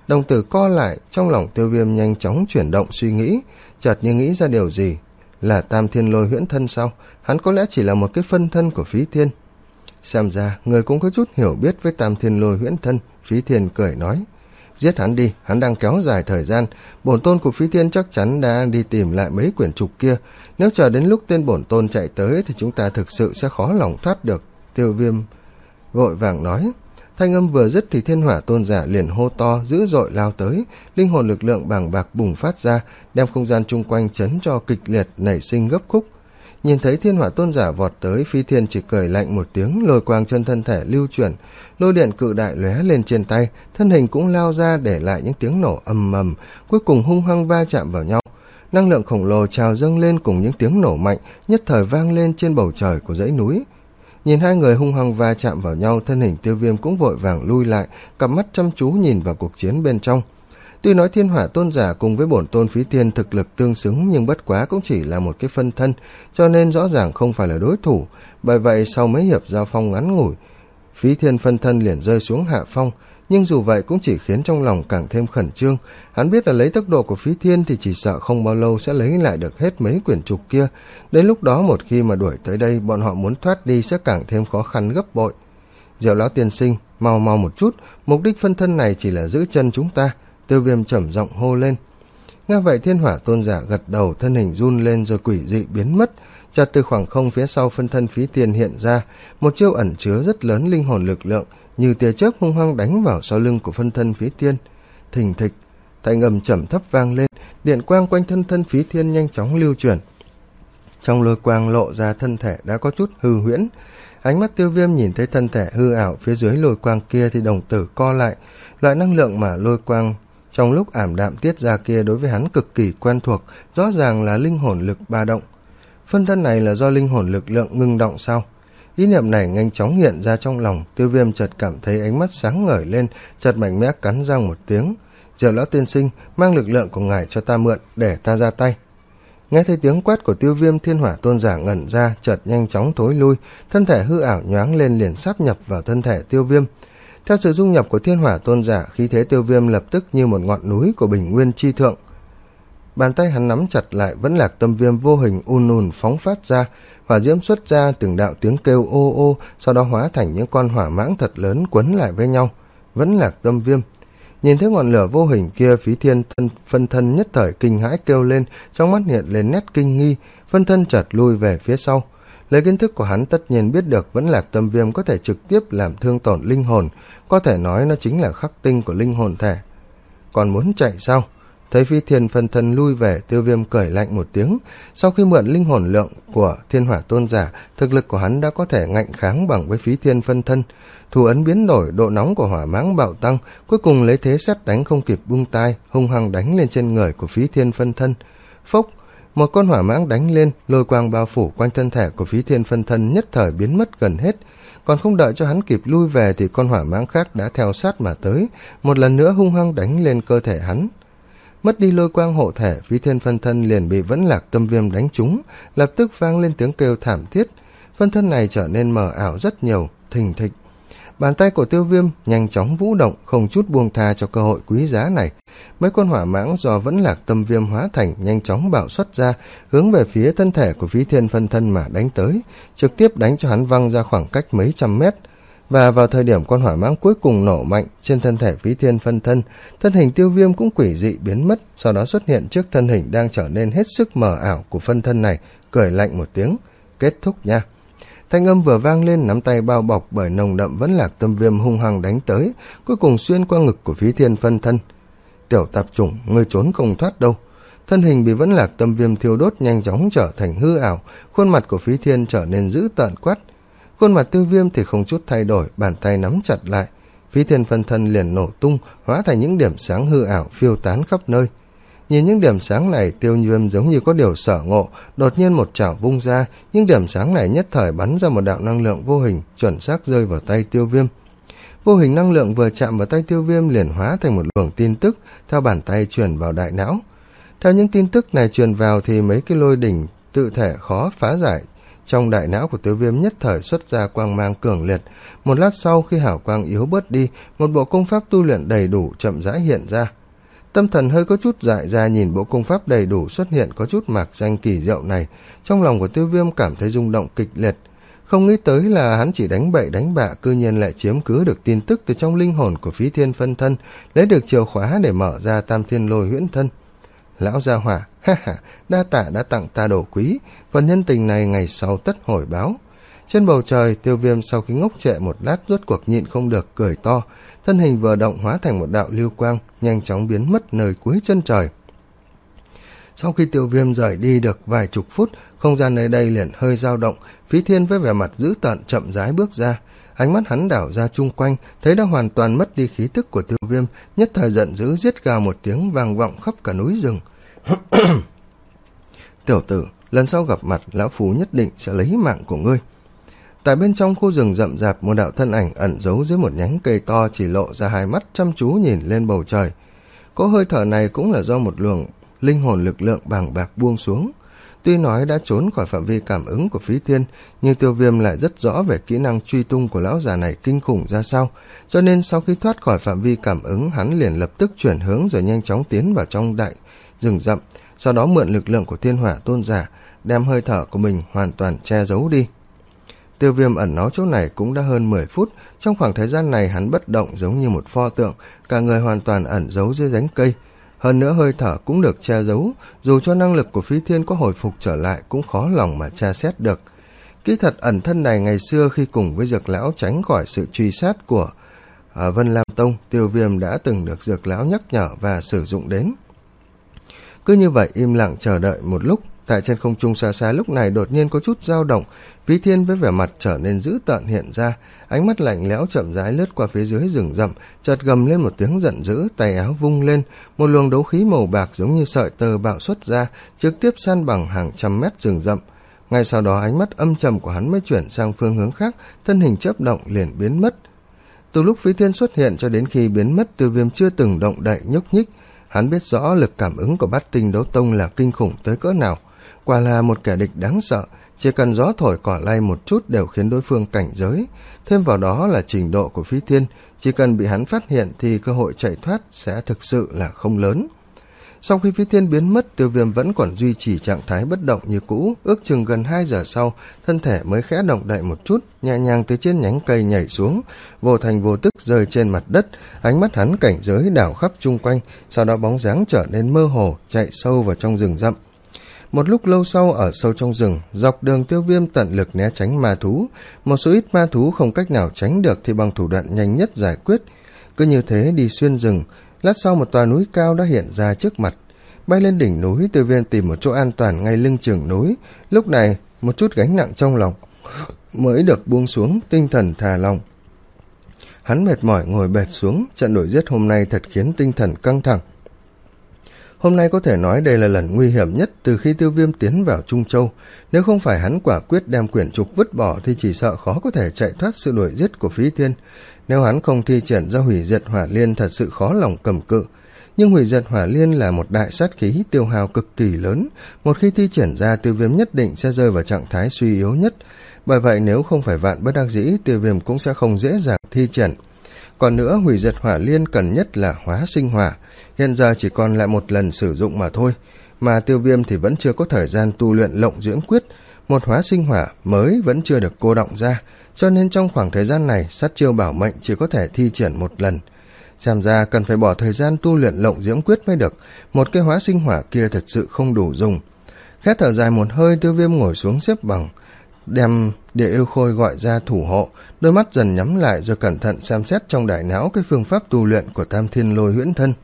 Đồng tử co lại, trong lòng Tiêu Viêm nhanh chóng chuyển động suy nghĩ, chợt như nghĩ ra điều gì. Là Tam Thiên Lôi huyễn thân sao? Hắn có lẽ chỉ là một cái phân thân của Phí Thiên. Xem ra người cũng có chút hiểu biết với Tam Thiên Lôi huyễn thân. Phí Thiên cười nói, giết hắn đi, hắn đang kéo dài thời gian. Bổn tôn của Phí Thiên chắc chắn đã đi tìm lại mấy quyển trục kia. Nếu chờ đến lúc tên bổn tôn chạy tới thì chúng ta thực sự sẽ khó lòng thoát được. Tiêu Viêm vội vàng nói. Thanh âm vừa dứt thì Thiên Hỏa Tôn giả liền hô to, dữ dội lao tới, linh hồn lực lượng bàng bạc bùng phát ra, đem không gian chung quanh chấn cho kịch liệt, nảy sinh gấp khúc. Nhìn thấy Thiên Hỏa Tôn giả vọt tới, Phí Thiên chỉ cười lạnh một tiếng, lôi quang chân thân thể lưu chuyển, lôi điện cự đại lóe lên trên tay, thân hình cũng lao ra để lại những tiếng nổ ầm ầm, cuối cùng hung hăng va chạm vào nhau. Năng lượng khổng lồ trào dâng lên cùng những tiếng nổ mạnh, nhất thời vang lên trên bầu trời của dãy núi. Nhìn hai người hung hăng va chạm vào nhau, thân hình Tiêu Viêm cũng vội vàng lui lại, cặp mắt chăm chú nhìn vào cuộc chiến bên trong. Tuy nói Thiên Hỏa Tôn giả cùng với bổn tôn Phí Thiên thực lực tương xứng, nhưng bất quá cũng chỉ là một cái phân thân, cho nên rõ ràng không phải là đối thủ. Bởi vậy sau mấy hiệp giao phong ngắn ngủi, Phí Thiên phân thân liền rơi xuống hạ phong, nhưng dù vậy cũng chỉ khiến trong lòng càng thêm khẩn trương. Hắn biết là lấy tốc độ của Phí Thiên thì chỉ sợ không bao lâu sẽ lấy lại được hết mấy quyển trục kia. Đến lúc đó một khi mà đuổi tới đây, bọn họ muốn thoát đi sẽ càng thêm khó khăn gấp bội. Diệu lão tiên sinh, mau mau một chút, mục đích phân thân này chỉ là giữ chân chúng ta. Tiêu Viêm trầm giọng hô lên. Nghe vậy Thiên Hỏa Tôn giả gật đầu, thân hình run lên rồi quỷ dị biến mất. Chợt từ khoảng không phía sau phân thân Phí Thiên hiện ra, một chiêu ẩn chứa rất lớn linh hồn lực lượng, như tia chớp hung hăng đánh vào sau lưng của phân thân Phí Thiên. Thình thịch, thanh âm trầm thấp vang lên, điện quang quanh thân thân Phí Thiên nhanh chóng lưu chuyển. Trong lôi quang lộ ra thân thể đã có chút hư huyễn. Ánh mắt Tiêu Viêm nhìn thấy thân thể hư ảo phía dưới lôi quang kia thì đồng tử co lại. Loại năng lượng mà lôi quang trong lúc ảm đạm tiết ra kia đối với hắn cực kỳ quen thuộc, rõ ràng là linh hồn lực ba động. Phân thân này là do linh hồn lực lượng ngưng động sao? Ý niệm này nhanh chóng hiện ra trong lòng. Tiêu Viêm chợt cảm thấy ánh mắt sáng ngời lên, chợt mạnh mẽ cắn răng một tiếng. Diệu lão tiên sinh, mang lực lượng của ngài cho ta mượn, để ta ra tay. Nghe thấy tiếng quát của Tiêu Viêm, Thiên Hỏa Tôn giả ngẩn ra, chợt nhanh chóng thối lui, thân thể hư ảo nhoáng lên liền sáp nhập vào thân thể Tiêu Viêm. Theo sự dung nhập của Thiên Hỏa Tôn giả, khí thế Tiêu Viêm lập tức như một ngọn núi của Bình Nguyên chi thượng. Bàn tay hắn nắm chặt lại, vẫn Lạc Tâm Viêm vô hình ùn ùn phóng phát ra, hỏa diễm xuất ra từng đạo tiếng kêu ô ô, sau đó hóa thành những con hỏa mãng thật lớn quấn lại với nhau. Vẫn Lạc Tâm Viêm. Nhìn thấy ngọn lửa vô hình kia, Phí Thiên thân, phân thân nhất thời kinh hãi kêu lên, trong mắt hiện lên nét kinh nghi, phân thân chợt lui về phía sau. Lấy kiến thức của hắn tất nhiên biết được Vẫn Lạc Tâm Viêm có thể trực tiếp làm thương tổn linh hồn, có thể nói nó chính là khắc tinh của linh hồn thể. Còn muốn chạy sao? Thấy Phí Thiên phân thân lui về, Tiêu Viêm cười lạnh một tiếng. Sau khi mượn linh hồn lượng của Thiên Hỏa Tôn giả, thực lực của hắn đã có thể ngạnh kháng bằng với Phí Thiên phân thân. Thủ ấn biến đổi, độ nóng của hỏa mãng bạo tăng, cuối cùng lấy thế sét đánh không kịp bung tai, hung hăng đánh lên trên người của Phí Thiên phân thân. Phốc, một con hỏa mãng đánh lên, lôi quang bao phủ quanh thân thể của Phí Thiên phân thân nhất thời biến mất gần hết. Còn không đợi cho hắn kịp lui về thì con hỏa mãng khác đã theo sát mà tới, một lần nữa hung hăng đánh lên cơ thể hắn. Mất đi lôi quang hộ thể, Phí Thiên phân thân liền bị Vẫn Lạc Tâm Viêm đánh trúng, lập tức vang lên tiếng kêu thảm thiết. Phân thân này trở nên mờ ảo rất nhiều, thình thịch. Bàn tay của Tiêu Viêm nhanh chóng vũ động, không chút buông tha cho cơ hội quý giá này. Mấy con hỏa mãng do Vẫn Lạc Tâm Viêm hóa thành nhanh chóng bạo xuất ra, hướng về phía thân thể của Phí Thiên phân thân mà đánh tới, trực tiếp đánh cho hắn văng ra khoảng cách mấy trăm mét. Và vào thời điểm con hỏa mãng cuối cùng nổ mạnh trên thân thể Phí Thiên phân thân, thân hình Tiêu Viêm cũng quỷ dị biến mất, sau đó xuất hiện trước thân hình đang trở nên hết sức mờ ảo của phân thân này, cười lạnh một tiếng, kết thúc nha. Thanh âm vừa vang lên, nắm tay bao bọc bởi nồng đậm Vẫn Lạc Tâm Viêm hung hăng đánh tới, cuối cùng xuyên qua ngực của Phí Thiên phân thân. Tiểu tạp chủng, ngươi trốn không thoát đâu. Thân hình bị Vẫn Lạc Tâm Viêm thiêu đốt nhanh chóng trở thành hư ảo, khuôn mặt của Phí Thiên trở nên dữ tợn quát. Khuôn mặt Tiêu Viêm thì không chút thay đổi, bàn tay nắm chặt lại. Phí Thiên phân thân liền nổ tung, hóa thành những điểm sáng hư ảo phiêu tán khắp nơi. Nhìn những điểm sáng này, Tiêu Viêm giống như có điều sở ngộ, đột nhiên một chảo vung ra, những điểm sáng này nhất thời bắn ra một đạo năng lượng vô hình, chuẩn xác rơi vào tay Tiêu Viêm. Vô hình năng lượng vừa chạm vào tay Tiêu Viêm liền hóa thành một luồng tin tức, theo bàn tay truyền vào đại não. Theo những tin tức này truyền vào thì mấy cái lôi đỉnh tự thể khó phá giải, Trong đại não của Tiêu Viêm nhất thời xuất ra quang mang cường liệt. Một lát sau, khi hào quang yếu bớt đi, một bộ công pháp tu luyện đầy đủ chậm rãi hiện ra. Tâm thần hơi có chút dại ra nhìn bộ công pháp đầy đủ xuất hiện có chút mạc danh kỳ diệu này, trong lòng của Tiêu Viêm cảm thấy rung động kịch liệt. Không nghĩ tới là hắn chỉ đánh bậy đánh bạ, cư nhiên lại chiếm cứ được tin tức từ trong linh hồn của Phí Thiên phân thân, lấy được chìa khóa để mở ra Tam Thiên Lôi Huyễn Thân. Lão gia hỏa, ha ha, đa tạ đã tặng ta đồ quý, phần nhân tình này ngày sau tất hồi báo. Trên bầu trời, Tiêu Viêm sau khi ngốc trệ một lát rốt cuộc nhịn không được cười to, thân hình vừa động hóa thành một đạo lưu quang, nhanh chóng biến mất nơi cuối chân trời. Sau khi Tiêu Viêm rời đi được vài chục phút, không gian nơi đây liền hơi dao động. Phí Thiên với vẻ mặt dữ tợn chậm rãi bước ra, ánh mắt hắn đảo ra chung quanh, thấy đã hoàn toàn mất đi khí tức của Tiêu Viêm, nhất thời giận dữ giết gào một tiếng vang vọng khắp cả núi rừng. Tiểu tử, lần sau gặp mặt, lão phù nhất định sẽ lấy mạng của ngươi. Tại bên trong khu rừng rậm rạp, một đạo thân ảnh ẩn giấu dưới một nhánh cây to chỉ lộ ra hai mắt chăm chú nhìn lên bầu trời. Cỗ hơi thở này cũng là do một luồng linh hồn lực lượng bàng bạc buông xuống. Tuy nói đã trốn khỏi phạm vi cảm ứng của Phí Thiên, nhưng Tiêu Viêm lại rất rõ về kỹ năng truy tung của lão già này kinh khủng ra sao, cho nên sau khi thoát khỏi phạm vi cảm ứng, hắn liền lập tức chuyển hướng rồi nhanh chóng tiến vào trong đại rừng rậm, sau đó mượn lực lượng của Thiên Hỏa Tôn giả, đem hơi thở của mình hoàn toàn che giấu đi. Tiêu Viêm ẩn náu chỗ này cũng đã hơn mười phút, trong khoảng thời gian này hắn bất động giống như một pho tượng, cả người hoàn toàn ẩn giấu dưới nhánh cây. Hơn nữa hơi thở cũng được che giấu, dù cho năng lực của Phí Thiên có hồi phục trở lại cũng khó lòng mà tra xét được. Kỹ thuật ẩn thân này ngày xưa khi cùng với Dược Lão tránh khỏi sự truy sát của à, Vân Lam Tông, Tiêu Viêm đã từng được Dược Lão nhắc nhở và sử dụng đến. Cứ như vậy im lặng chờ đợi một lúc, tại trên không trung xa xa lúc này đột nhiên có chút dao động. Phí Thiên với vẻ mặt trở nên dữ tợn hiện ra, ánh mắt lạnh lẽo chậm rãi lướt qua phía dưới rừng rậm, chợt gầm lên một tiếng giận dữ, tay áo vung lên, một luồng đấu khí màu bạc giống như sợi tơ bạo xuất ra, trực tiếp san bằng hàng trăm mét rừng rậm. Ngay sau đó ánh mắt âm trầm của hắn mới chuyển sang phương hướng khác, thân hình chớp động liền biến mất. Từ lúc Phí Thiên xuất hiện cho đến khi biến mất, Tiêu Viêm chưa từng động đậy nhúc nhích. Hắn biết rõ lực cảm ứng của Bát Tinh Đấu Tông là kinh khủng tới cỡ nào, quả là một kẻ địch đáng sợ, chỉ cần gió thổi cỏ lay một chút đều khiến đối phương cảnh giới. Thêm vào đó là trình độ của Phí Thiên, chỉ cần bị hắn phát hiện thì cơ hội chạy thoát sẽ thực sự là không lớn. Sau khi Phí Thiên biến mất, Tiêu Viêm vẫn còn duy trì trạng thái bất động như cũ, ước chừng gần hai giờ sau, thân thể mới khẽ động đậy một chút, nhẹ nhàng từ trên nhánh cây nhảy xuống, vô thành vô tức rơi trên mặt đất, ánh mắt hắn cảnh giới đảo khắp chung quanh, sau đó bóng dáng trở nên mơ hồ, chạy sâu vào trong rừng rậm. Một lúc lâu sau, ở sâu trong rừng, dọc đường Tiêu Viêm tận lực né tránh ma thú, một số ít ma thú không cách nào tránh được thì bằng thủ đoạn nhanh nhất giải quyết. Cứ như thế đi xuyên rừng, lát sau một tòa núi cao đã hiện ra trước mặt. Bay lên đỉnh núi, Tiêu Viêm tìm một chỗ an toàn ngay lưng chừng núi. Lúc này, một chút gánh nặng trong lòng mới được buông xuống, tinh thần thả lòng. Hắn mệt mỏi ngồi bệt xuống, trận đuổi giết hôm nay thật khiến tinh thần căng thẳng. Hôm nay có thể nói đây là lần nguy hiểm nhất từ khi Tiêu Viêm tiến vào Trung Châu. Nếu không phải hắn quả quyết đem quyển trục vứt bỏ thì chỉ sợ khó có thể chạy thoát sự đuổi giết của Phí Thiên. Nếu hắn không thi triển ra hủy diệt hỏa liên thật sự khó lòng cầm cự. Nhưng hủy diệt hỏa liên là một đại sát khí tiêu hao cực kỳ lớn. Một khi thi triển ra, Tiêu Viêm nhất định sẽ rơi vào trạng thái suy yếu nhất. Bởi vậy nếu không phải vạn bất đắc dĩ, Tiêu Viêm cũng sẽ không dễ dàng thi triển. Còn nữa, hủy diệt hỏa liên cần nhất là hóa sinh hỏa. Hiện giờ chỉ còn lại một lần sử dụng mà thôi. Mà Tiêu Viêm thì vẫn chưa có thời gian tu luyện Lộng Dưỡng Quyết. Một hóa sinh hỏa mới vẫn chưa được cô động ra. Cho nên trong khoảng thời gian này, sát chiêu bảo mệnh chỉ có thể thi triển một lần. Xem ra cần phải bỏ thời gian tu luyện Lộng Dưỡng Quyết mới được. Một cái hóa sinh hỏa kia thật sự không đủ dùng. Khẽ thở dài một hơi, Tiêu Viêm ngồi xuống xếp bằng, đem Địa Yêu Khôi gọi ra thủ hộ, đôi mắt dần nhắm lại rồi cẩn thận xem xét trong đại não cái phương pháp tu luyện của Tam Thiên Lôi Huyễn Thân.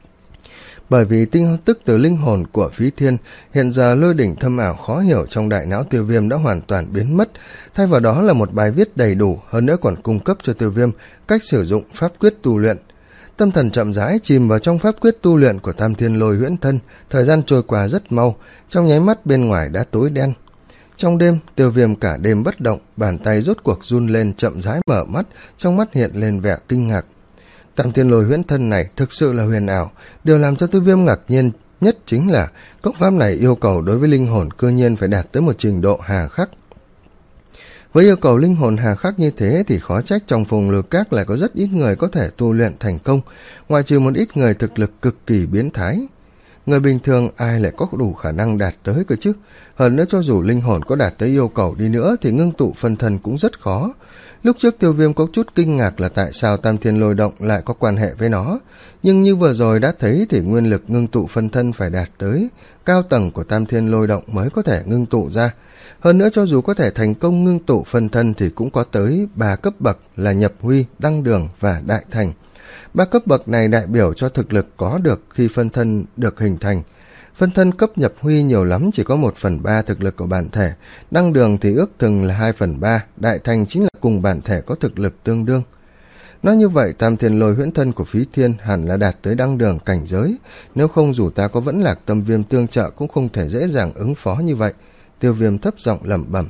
Bởi vì tinh tức từ linh hồn của Phí Thiên, hiện giờ lôi đỉnh thâm ảo khó hiểu trong đại não Tiêu Viêm đã hoàn toàn biến mất, thay vào đó là một bài viết đầy đủ, hơn nữa còn cung cấp cho Tiêu Viêm cách sử dụng pháp quyết tu luyện. Tâm thần chậm rãi chìm vào trong pháp quyết tu luyện của Tam Thiên Lôi Huyễn Thân, thời gian trôi qua rất mau, trong nháy mắt bên ngoài đã tối đen. Trong đêm, Tiêu Viêm cả đêm bất động, bàn tay rốt cuộc run lên chậm rãi mở mắt, trong mắt hiện lên vẻ kinh ngạc. Tam Thiên Lôi Huyễn Thân này thực sự là huyền ảo, điều làm cho Tiêu Viêm ngạc nhiên nhất chính là công pháp này yêu cầu đối với linh hồn cư nhiên phải đạt tới một trình độ hà khắc. Với yêu cầu linh hồn hà khắc như thế thì khó trách trong phùng lôi các lại có rất ít người có thể tu luyện thành công, ngoại trừ một ít người thực lực cực kỳ biến thái. Người bình thường ai lại có đủ khả năng đạt tới cơ chứ? Hơn nữa cho dù linh hồn có đạt tới yêu cầu đi nữa thì ngưng tụ phân thân cũng rất khó. Lúc trước Tiêu Viêm có chút kinh ngạc là tại sao Tam Thiên Lôi Động lại có quan hệ với nó, nhưng như vừa rồi đã thấy thì nguyên lực ngưng tụ phân thân phải đạt tới cao tầng của Tam Thiên Lôi Động mới có thể ngưng tụ ra. Hơn nữa cho dù có thể thành công ngưng tụ phân thân thì cũng có tới ba cấp bậc là nhập huy, đăng đường và đại thành. Ba cấp bậc này đại biểu cho thực lực có được khi phân thân được hình thành. Phân thân cấp nhập huy nhiều lắm chỉ có một phần ba thực lực của bản thể, đăng đường thì ước chừng là hai phần ba, đại thành chính là cùng bản thể có thực lực tương đương. Nói như vậy, Tam Thiên Lôi huyễn thân của Phí Thiên hẳn là đạt tới đăng đường cảnh giới, nếu không dù ta có Vẫn Lạc Tâm Viêm tương trợ cũng không thể dễ dàng ứng phó như vậy. Tiêu Viêm thấp giọng lẩm bẩm.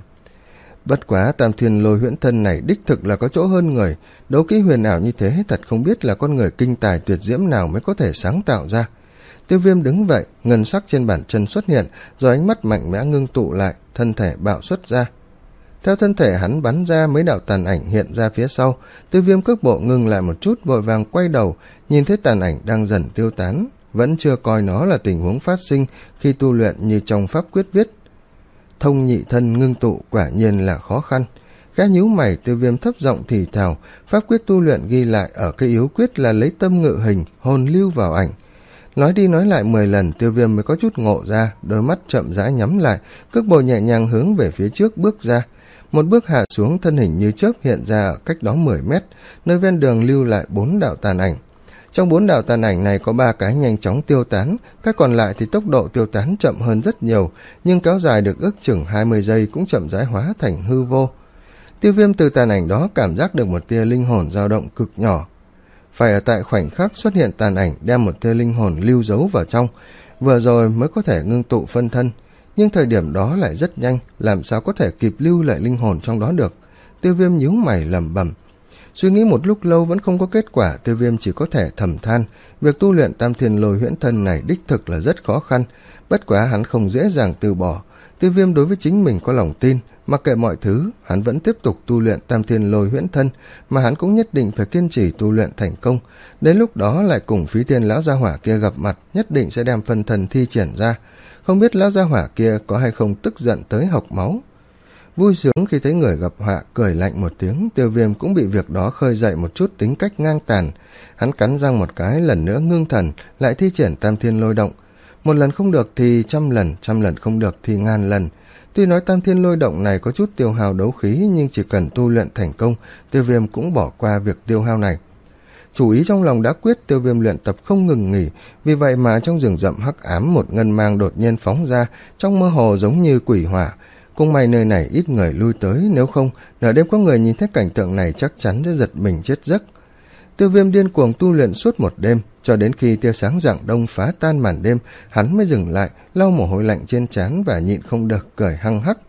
Bất quá Tam Thiên Lôi huyễn thân này đích thực là có chỗ hơn người, đấu kỹ huyền ảo như thế thật không biết là con người kinh tài tuyệt diễm nào mới có thể sáng tạo ra. Tiêu Viêm đứng vậy, ngân sắc trên bàn chân xuất hiện, rồi ánh mắt mạnh mẽ ngưng tụ lại, thân thể bạo xuất ra. Theo thân thể hắn bắn ra, mấy đạo tàn ảnh hiện ra phía sau. Tiêu Viêm cước bộ ngừng lại một chút, vội vàng quay đầu, nhìn thấy tàn ảnh đang dần tiêu tán, vẫn chưa coi nó là tình huống phát sinh khi tu luyện như trong pháp quyết viết. Thông nhị thân ngưng tụ quả nhiên là khó khăn. Khẽ nhíu mày, Tiêu Viêm thấp giọng thì thào, pháp quyết tu luyện ghi lại ở cái yếu quyết là lấy tâm ngự hình, hồn lưu vào ảnh. Nói đi nói lại mười lần, Tiêu Viêm mới có chút ngộ ra, đôi mắt chậm rãi nhắm lại, cước bộ nhẹ nhàng hướng về phía trước bước ra. Một bước hạ xuống, thân hình như chớp hiện ra ở cách đó mười mét, nơi ven đường lưu lại bốn đạo tàn ảnh. Trong bốn đạo tàn ảnh này có ba cái nhanh chóng tiêu tán, các còn lại thì tốc độ tiêu tán chậm hơn rất nhiều, nhưng kéo dài được ước chừng hai mươi giây cũng chậm rãi hóa thành hư vô. Tiêu Viêm từ tàn ảnh đó cảm giác được một tia linh hồn dao động cực nhỏ. Phải ở tại khoảnh khắc xuất hiện tàn ảnh đem một tia linh hồn lưu giấu vào trong, vừa rồi mới có thể ngưng tụ phân thân, nhưng thời điểm đó lại rất nhanh, làm sao có thể kịp lưu lại linh hồn trong đó được. Tiêu Viêm nhíu mày lẩm bẩm. Suy nghĩ một lúc lâu vẫn không có kết quả, Tiêu Viêm chỉ có thể thầm than, việc tu luyện Tam Thiên Lôi huyễn thân này đích thực là rất khó khăn, bất quá hắn không dễ dàng từ bỏ. Tiêu Viêm đối với chính mình có lòng tin, mặc kệ mọi thứ, hắn vẫn tiếp tục tu luyện Tam Thiên Lôi huyễn thân, mà hắn cũng nhất định phải kiên trì tu luyện thành công. Đến lúc đó lại cùng Phí Thiên lão gia hỏa kia gặp mặt, nhất định sẽ đem phân thân thi triển ra. Không biết lão gia hỏa kia có hay không tức giận tới học máu. Vui sướng khi thấy người gặp họa, cười lạnh một tiếng, Tiêu Viêm cũng bị việc đó khơi dậy một chút tính cách ngang tàn. Hắn cắn răng một cái, lần nữa ngưng thần, lại thi triển Tam Thiên Lôi Động. Một lần không được thì trăm lần, trăm lần không được thì ngàn lần. Tuy nói Tam Thiên Lôi Động này có chút tiêu hao đấu khí, nhưng chỉ cần tu luyện thành công, Tiêu Viêm cũng bỏ qua việc tiêu hao này. Chủ ý trong lòng đã quyết, Tiêu Viêm luyện tập không ngừng nghỉ, vì vậy mà trong rừng rậm hắc ám một ngân mang đột nhiên phóng ra, trong mơ hồ giống như quỷ hỏa. Cũng may nơi này ít người lui tới, nếu không, nửa đêm có người nhìn thấy cảnh tượng này chắc chắn sẽ giật mình chết giấc. Tiêu Viêm điên cuồng tu luyện suốt một đêm, cho đến khi tia sáng rạng đông phá tan màn đêm, hắn mới dừng lại, lau mồ hôi lạnh trên trán và nhịn không được cười hăng hắc.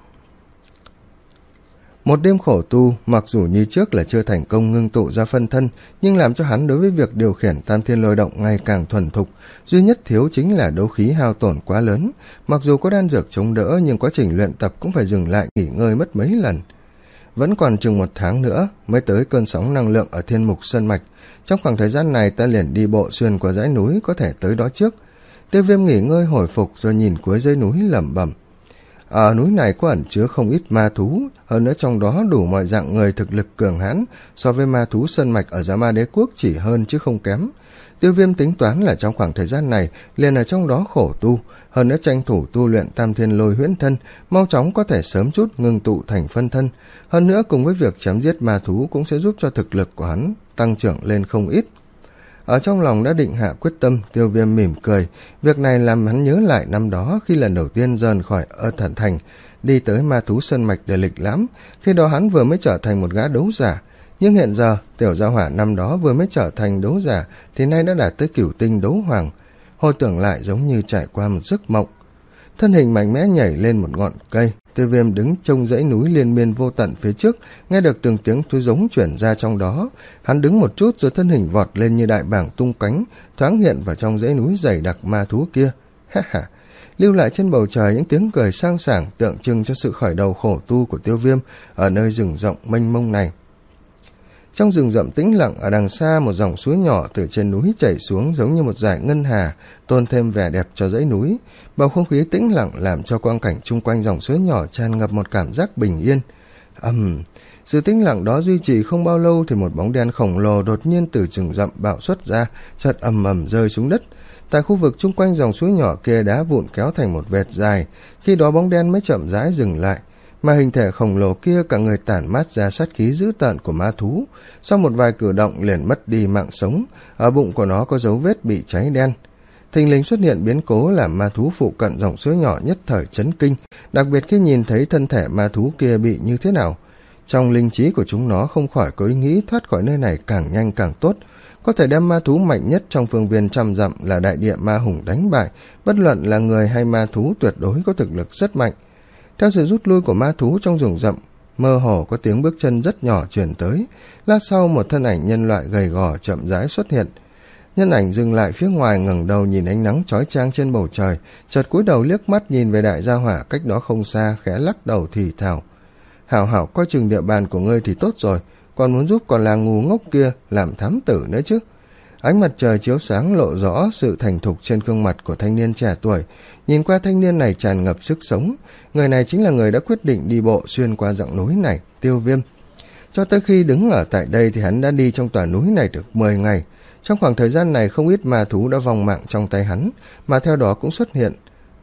Một đêm khổ tu, mặc dù như trước là chưa thành công ngưng tụ ra phân thân, nhưng làm cho hắn đối với việc điều khiển Tam Thiên Lôi Động ngày càng thuần thục, duy nhất thiếu chính là đấu khí hao tổn quá lớn. Mặc dù có đan dược chống đỡ, nhưng quá trình luyện tập cũng phải dừng lại nghỉ ngơi mất mấy lần. Vẫn còn chừng một tháng nữa mới tới cơn sóng năng lượng ở Thiên Mục Sơn Mạch. Trong khoảng thời gian này ta liền đi bộ xuyên qua dãy núi, có thể tới đó trước. Tiêu Viêm nghỉ ngơi hồi phục rồi nhìn cuối dãy núi lẩm bẩm. Ở núi này có ẩn chứa không ít ma thú, hơn nữa trong đó đủ mọi dạng người thực lực cường hãn, so với ma thú Sơn Mạch ở Giá Ma Đế Quốc chỉ hơn chứ không kém. Tiêu Viêm tính toán là trong khoảng thời gian này liền ở trong đó khổ tu, hơn nữa tranh thủ tu luyện Tam Thiên Lôi huyễn thân, mau chóng có thể sớm chút ngưng tụ thành phân thân. Hơn nữa cùng với việc chém giết ma thú cũng sẽ giúp cho thực lực của hắn tăng trưởng lên không ít. Ở trong lòng đã định hạ quyết tâm, Tiêu Viêm mỉm cười. Việc này làm hắn nhớ lại năm đó khi lần đầu tiên rời khỏi Ơ Thần Thành, đi tới ma thú Sơn Mạch để lịch lãm. Khi đó hắn vừa mới trở thành một gã đấu giả, nhưng hiện giờ tiểu gia hỏa năm đó vừa mới trở thành đấu giả thì nay đã đạt tới cửu tinh đấu hoàng. Hồi tưởng lại giống như trải qua một giấc mộng. Thân hình mạnh mẽ nhảy lên một ngọn cây, Tiêu Viêm đứng trông dãy núi liên miên vô tận phía trước, nghe được từng tiếng thú giống chuyển ra trong đó. Hắn đứng một chút rồi thân hình vọt lên như đại bàng tung cánh, thoáng hiện vào trong dãy núi dày đặc ma thú kia. Ha ha, lưu lại trên bầu trời những tiếng cười sang sảng tượng trưng cho sự khởi đầu khổ tu của Tiêu Viêm ở nơi rừng rộng mênh mông này. Trong rừng rậm tĩnh lặng, ở đằng xa một dòng suối nhỏ từ trên núi chảy xuống giống như một dải ngân hà, tôn thêm vẻ đẹp cho dãy núi. Bầu không khí tĩnh lặng làm cho quang cảnh chung quanh dòng suối nhỏ tràn ngập một cảm giác bình yên. Ầm, um, sự tĩnh lặng đó duy trì không bao lâu thì một bóng đen khổng lồ đột nhiên từ rừng rậm bạo xuất ra, chợt ầm ầm rơi xuống đất. Tại khu vực chung quanh dòng suối nhỏ kia đá vụn kéo thành một vệt dài, khi đó bóng đen mới chậm rãi dừng lại. Mà hình thể khổng lồ kia cả người tản mát ra sát khí dữ tợn của ma thú, sau một vài cử động liền mất đi mạng sống, ở bụng của nó có dấu vết bị cháy đen. Thình lình xuất hiện biến cố làm ma thú phụ cận dòng suối nhỏ nhất thời chấn kinh, đặc biệt khi nhìn thấy thân thể ma thú kia bị như thế nào. Trong linh trí của chúng nó không khỏi có ý nghĩ thoát khỏi nơi này càng nhanh càng tốt, có thể đem ma thú mạnh nhất trong phương viên trăm dặm là đại địa ma hùng đánh bại, bất luận là người hay ma thú tuyệt đối có thực lực rất mạnh. Theo sự rút lui của ma thú trong rừng rậm, mơ hồ có tiếng bước chân rất nhỏ truyền tới. Lát sau một thân ảnh nhân loại gầy gò chậm rãi xuất hiện. Nhân ảnh dừng lại phía ngoài, ngẩng đầu nhìn ánh nắng chói chang trên bầu trời, chợt cúi đầu liếc mắt nhìn về đại gia hỏa cách đó không xa, khẽ lắc đầu thì thào: "Hảo hảo coi chừng địa bàn của ngươi thì tốt rồi, còn muốn giúp con làng ngu ngốc kia làm thám tử nữa chứ." Ánh mặt trời chiếu sáng lộ rõ sự thành thục trên gương mặt của thanh niên trẻ tuổi. Nhìn qua thanh niên này tràn ngập sức sống. Người này chính là người đã quyết định đi bộ xuyên qua dãy núi này, Tiêu Viêm. Cho tới khi đứng ở tại đây thì hắn đã đi trong tòa núi này được mười ngày. Trong khoảng thời gian này không ít ma thú đã vong mạng trong tay hắn, mà theo đó cũng xuất hiện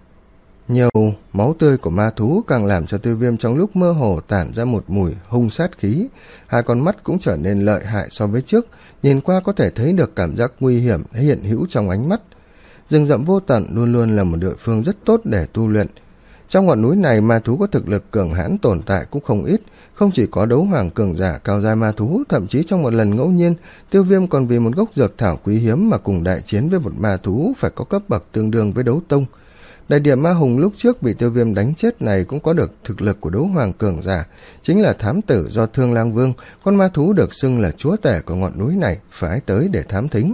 nhiều máu tươi của ma thú, càng làm cho Tiêu Viêm trong lúc mơ hồ tản ra một mùi hung sát khí. Hai con mắt cũng trở nên lợi hại so với trước, nhìn qua có thể thấy được cảm giác nguy hiểm hiện hữu trong ánh mắt. Rừng rậm vô tận luôn luôn là một địa phương rất tốt để tu luyện. Trong ngọn núi này, ma thú có thực lực cường hãn tồn tại cũng không ít, không chỉ có đấu hoàng cường giả cao giai ma thú, thậm chí trong một lần ngẫu nhiên, Tiêu Viêm còn vì một gốc dược thảo quý hiếm mà cùng đại chiến với một ma thú phải có cấp bậc tương đương với đấu tông. Đại địa ma hùng lúc trước bị Tiêu Viêm đánh chết này cũng có được thực lực của đấu hoàng cường giả, chính là thám tử do Thương Lang Vương, con ma thú được xưng là chúa tể của ngọn núi này, phải tới để thám thính.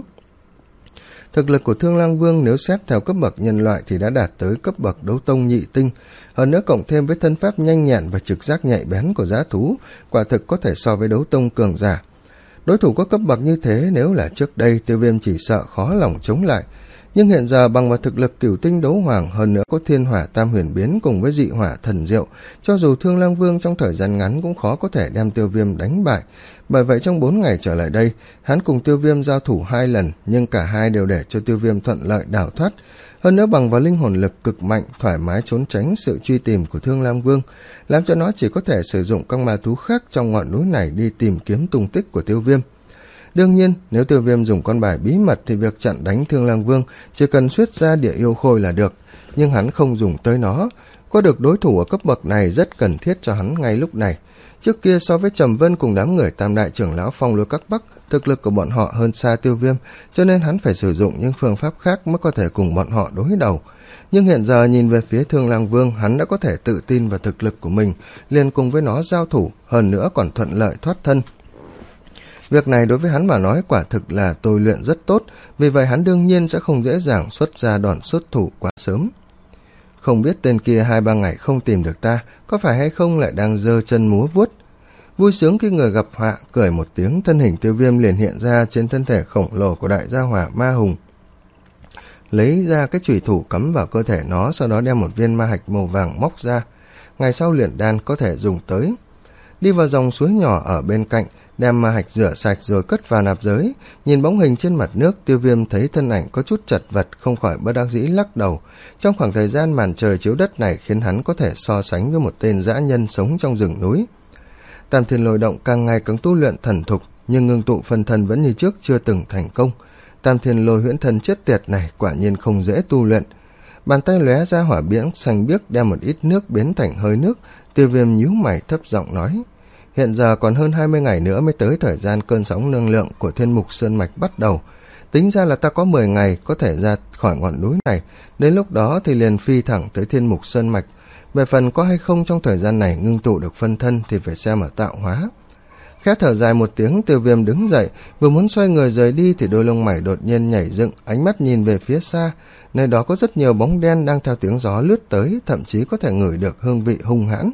Thực lực của Thương Lang Vương nếu xếp theo cấp bậc nhân loại thì đã đạt tới cấp bậc đấu tông nhị tinh, hơn nữa cộng thêm với thân pháp nhanh nhẹn và trực giác nhạy bén của dã thú, quả thực có thể so với đấu tông cường giả. Đối thủ có cấp bậc như thế nếu là trước đây, Tiêu Viêm chỉ sợ khó lòng chống lại. Nhưng hiện giờ bằng vào thực lực cửu tinh đấu hoàng, hơn nữa có thiên hỏa tam huyền biến cùng với dị hỏa thần diệu, cho dù Thương Lang Vương trong thời gian ngắn cũng khó có thể đem Tiêu Viêm đánh bại. Bởi vậy trong bốn ngày trở lại đây, hắn cùng Tiêu Viêm giao thủ hai lần, nhưng cả hai đều để cho Tiêu Viêm thuận lợi đào thoát. Hơn nữa bằng vào linh hồn lực cực mạnh, thoải mái trốn tránh sự truy tìm của Thương Lang Vương, làm cho nó chỉ có thể sử dụng các ma thú khác trong ngọn núi này đi tìm kiếm tung tích của Tiêu Viêm. Đương nhiên, nếu Tiêu Viêm dùng con bài bí mật thì việc chặn đánh Thương Lang Vương chỉ cần xuất ra địa yêu khôi là được, nhưng hắn không dùng tới nó. Có được đối thủ ở cấp bậc này rất cần thiết cho hắn ngay lúc này. Trước kia so với Trầm Vân cùng đám người tam đại trưởng lão phong lôi các bắc, thực lực của bọn họ hơn xa Tiêu Viêm, cho nên hắn phải sử dụng những phương pháp khác mới có thể cùng bọn họ đối đầu. Nhưng hiện giờ nhìn về phía Thương Lang Vương, hắn đã có thể tự tin vào thực lực của mình, liền cùng với nó giao thủ, hơn nữa còn thuận lợi thoát thân. Việc này đối với hắn mà nói quả thực là tôi luyện rất tốt, vì vậy hắn đương nhiên sẽ không dễ dàng xuất ra đòn xuất thủ quá sớm. Không biết tên kia hai ba ngày không tìm được ta, có phải hay không lại đang giơ chân múa vuốt. Vui sướng khi người gặp họa, cười một tiếng, thân hình Tiêu Viêm liền hiện ra trên thân thể khổng lồ của đại gia hỏa ma hùng. Lấy ra cái chùy thủ cắm vào cơ thể nó, sau đó đem một viên ma hạch màu vàng móc ra. Ngày sau luyện đan có thể dùng tới. Đi vào dòng suối nhỏ ở bên cạnh, đem ma hạch rửa sạch rồi cất vào nạp giới. Nhìn bóng hình trên mặt nước, Tiêu Viêm thấy thân ảnh có chút chật vật, không khỏi bất đắc dĩ lắc đầu. Trong khoảng thời gian màn trời chiếu đất này khiến hắn có thể so sánh với một tên dã nhân sống trong rừng núi. Tam Thiên Lôi Động càng ngày càng tu luyện thần thục, nhưng ngưng tụ phân thân vẫn như trước chưa từng thành công. Tam Thiên Lôi Huyễn Thân chết tiệt này quả nhiên không dễ tu luyện. Bàn tay lóe ra hỏa biếng xanh biếc đem một ít nước biến thành hơi nước. Tiêu Viêm nhíu mày thấp giọng nói: hiện giờ còn hơn hai mươi ngày nữa mới tới thời gian cơn sóng năng lượng của Thiên Mục Sơn Mạch bắt đầu. Tính ra là ta có mười ngày có thể ra khỏi ngọn núi này, đến lúc đó thì liền phi thẳng tới Thiên Mục Sơn Mạch. Về phần có hay không trong thời gian này ngưng tụ được phân thân thì phải xem ở tạo hóa. Khẽ thở dài một tiếng, Tiêu Viêm đứng dậy, vừa muốn xoay người rời đi thì đôi lông mày đột nhiên nhảy dựng, ánh mắt nhìn về phía xa, nơi đó có rất nhiều bóng đen đang theo tiếng gió lướt tới, thậm chí có thể ngửi được hương vị hung hãn.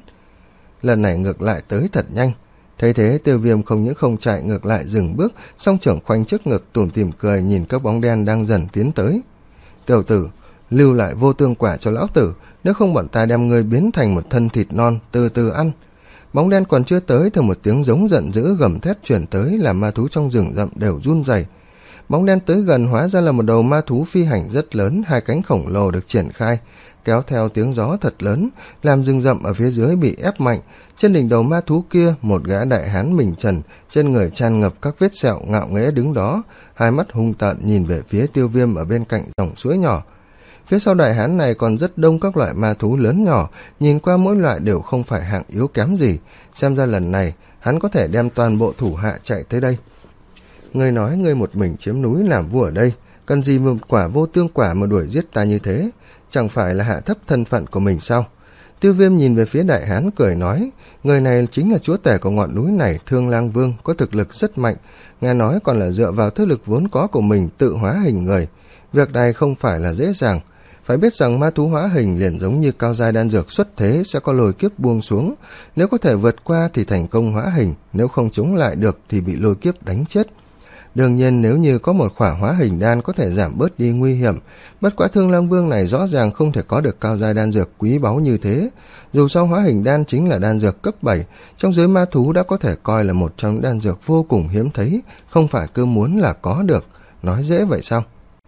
Lần này ngược lại tới thật nhanh. Thấy thế, Tiêu Viêm không những không chạy, ngược lại dừng bước, song trưởng khoanh trước ngực tủm tỉm cười nhìn các bóng đen đang dần tiến tới. Tiểu tử, lưu lại vô tương quả cho lão tử, nếu không bọn ta đem ngươi biến thành một thân thịt non, từ từ ăn. Bóng đen còn chưa tới thì một tiếng giống giận dữ gầm thét truyền tới, làm ma thú trong rừng rậm đều run rẩy. Bóng đen tới gần hóa ra là một đầu ma thú phi hành rất lớn, hai cánh khổng lồ được triển khai, kéo theo tiếng gió thật lớn, làm rừng rậm ở phía dưới bị ép mạnh. Trên đỉnh đầu ma thú kia, một gã đại hán mình trần, trên người tràn ngập các vết sẹo, ngạo nghễ đứng đó, hai mắt hung tợn nhìn về phía Tiêu Viêm ở bên cạnh dòng suối nhỏ. Phía sau đại hán này còn rất đông các loại ma thú lớn nhỏ, nhìn qua mỗi loại đều không phải hạng yếu kém gì, xem ra lần này hắn có thể đem toàn bộ thủ hạ chạy tới đây. Ngươi nói ngươi một mình chiếm núi làm vua ở đây, cần gì một quả vô tương quả mà đuổi giết ta như thế, chẳng phải là hạ thấp thân phận của mình sao? Tiêu Viêm nhìn về phía đại hán cười nói, người này chính là chúa tể của ngọn núi này, Thương Lang Vương, có thực lực rất mạnh, nghe nói còn là dựa vào thế lực vốn có của mình tự hóa hình người. Việc này không phải là dễ dàng. Phải biết rằng ma thú hóa hình liền giống như cao giai đan dược xuất thế sẽ có lôi kiếp buông xuống, nếu có thể vượt qua thì thành công hóa hình, nếu không chống lại được thì bị lôi kiếp đánh chết. Đương nhiên nếu như có một khỏa hóa hình đan có thể giảm bớt đi nguy hiểm, bất quá Thương Lang Vương này rõ ràng không thể có được cao giai đan dược quý báu như thế. Dù sao hóa hình đan chính là đan dược cấp bảy, trong giới ma thú đã có thể coi là một trong những đan dược vô cùng hiếm thấy, không phải cứ muốn là có được. Nói dễ vậy sao?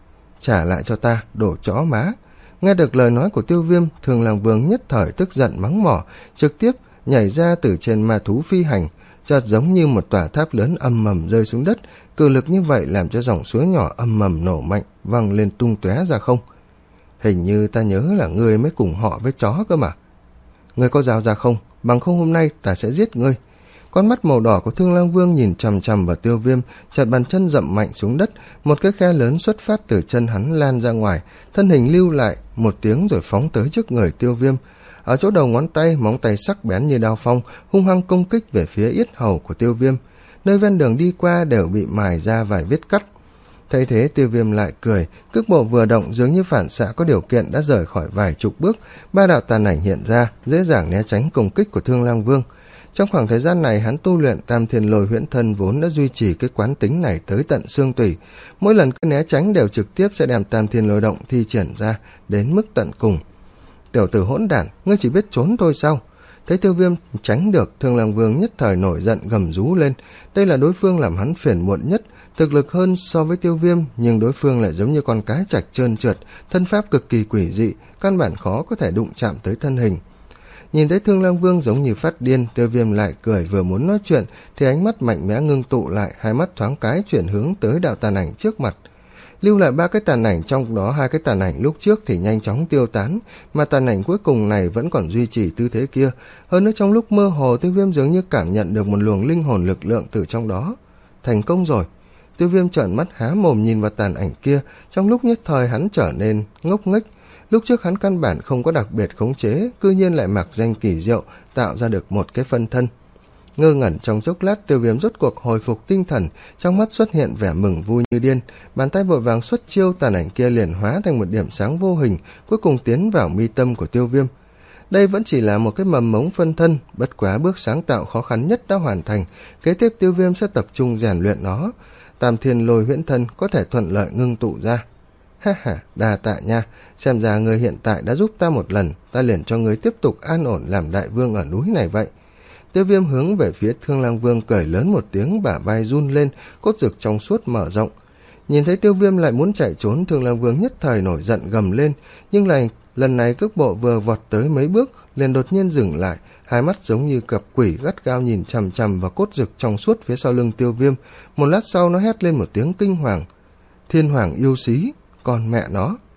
Trả lại cho ta, đồ chó má. Nghe được lời nói của Tiêu Viêm, Thương Lang Vương nhất thời tức giận mắng mỏ, trực tiếp nhảy ra từ trên ma thú phi hành, chợt giống như một tòa tháp lớn âm mầm rơi xuống đất, cự lực như vậy làm cho dòng suối nhỏ âm mầm nổ mạnh, văng lên tung tóe ra không. Hình như ta nhớ là ngươi mới cùng họ với chó cơ mà. Ngươi có dao ra không? Bằng không hôm nay ta sẽ giết ngươi. Con mắt màu đỏ của Thương Lang Vương nhìn chằm chằm vào Tiêu Viêm, chợt bàn chân dậm mạnh xuống đất, một cái khe lớn xuất phát từ chân hắn lan ra ngoài, thân hình lưu lại một tiếng rồi phóng tới trước người Tiêu Viêm. Ở chỗ đầu ngón tay, móng tay sắc bén như đao phong, hung hăng công kích về phía yết hầu của Tiêu Viêm. Nơi ven đường đi qua đều bị mài ra vài vết cắt. Thấy thế, Tiêu Viêm lại cười, cước bộ vừa động dường như phản xạ có điều kiện đã rời khỏi vài chục bước, ba đạo tàn ảnh hiện ra, dễ dàng né tránh công kích của Thương Lang Vương. Trong khoảng thời gian này hắn tu luyện Tam Thiên Lôi Huyễn Thân vốn đã duy trì cái quán tính này tới tận xương tủy, mỗi lần cứ né tránh đều trực tiếp sẽ đem Tam Thiên Lôi Động thi triển ra đến mức tận cùng. Tiểu tử hỗn đản, ngươi chỉ biết trốn thôi sao? Thấy Tiêu Viêm tránh được, Thương Lang Vương nhất thời nổi giận gầm rú lên. Đây là đối phương làm hắn phiền muộn nhất, thực lực hơn so với Tiêu Viêm, nhưng đối phương lại giống như con cái trạch trơn trượt, thân pháp cực kỳ quỷ dị, căn bản khó có thể đụng chạm tới thân hình. Nhìn thấy Thương Lang Vương giống như phát điên, Tiêu Viêm lại cười, vừa muốn nói chuyện thì ánh mắt mạnh mẽ ngưng tụ lại, hai mắt thoáng cái chuyển hướng tới đạo tàn ảnh trước mặt. Lưu lại ba cái tàn ảnh, trong đó hai cái tàn ảnh lúc trước thì nhanh chóng tiêu tán, mà tàn ảnh cuối cùng này vẫn còn duy trì tư thế kia. Hơn nữa trong lúc mơ hồ, Tiêu Viêm dường như cảm nhận được một luồng linh hồn lực lượng từ trong đó. Thành công rồi. Tiêu Viêm trợn mắt há mồm nhìn vào tàn ảnh kia, trong lúc nhất thời hắn trở nên ngốc nghếch. Lúc trước hắn căn bản không có đặc biệt khống chế, cư nhiên lại mặc danh kỳ diệu tạo ra được một cái phân thân. Ngơ ngẩn trong chốc lát, Tiêu Viêm rốt cuộc hồi phục tinh thần, trong mắt xuất hiện vẻ mừng vui như điên, bàn tay vội vàng xuất chiêu, tàn ảnh kia liền hóa thành một điểm sáng vô hình, cuối cùng tiến vào mi tâm của Tiêu Viêm. Đây vẫn chỉ là một cái mầm mống phân thân, bất quá bước sáng tạo khó khăn nhất đã hoàn thành, kế tiếp Tiêu Viêm sẽ tập trung rèn luyện nó. Tam Thiên Lôi Huyễn Thân có thể thuận lợi ngưng tụ ra. Ha ha, đa tạ nha, xem ra ngươi hiện tại đã giúp ta một lần, ta liền cho ngươi tiếp tục an ổn làm đại vương ở núi này vậy. Tiêu Viêm hướng về phía Thương Lang Vương cười lớn một tiếng, bả vai run lên, cốt rực trong suốt mở rộng. Nhìn thấy Tiêu Viêm lại muốn chạy trốn, Thương Lang Vương nhất thời nổi giận gầm lên, nhưng lại lần này cước bộ vừa vọt tới mấy bước, liền đột nhiên dừng lại, hai mắt giống như cặp quỷ gắt gao nhìn chằm chằm vào cốt rực trong suốt phía sau lưng Tiêu Viêm. Một lát sau nó hét lên một tiếng kinh hoàng. Thiên Hoàng yêu xí, con mẹ nó!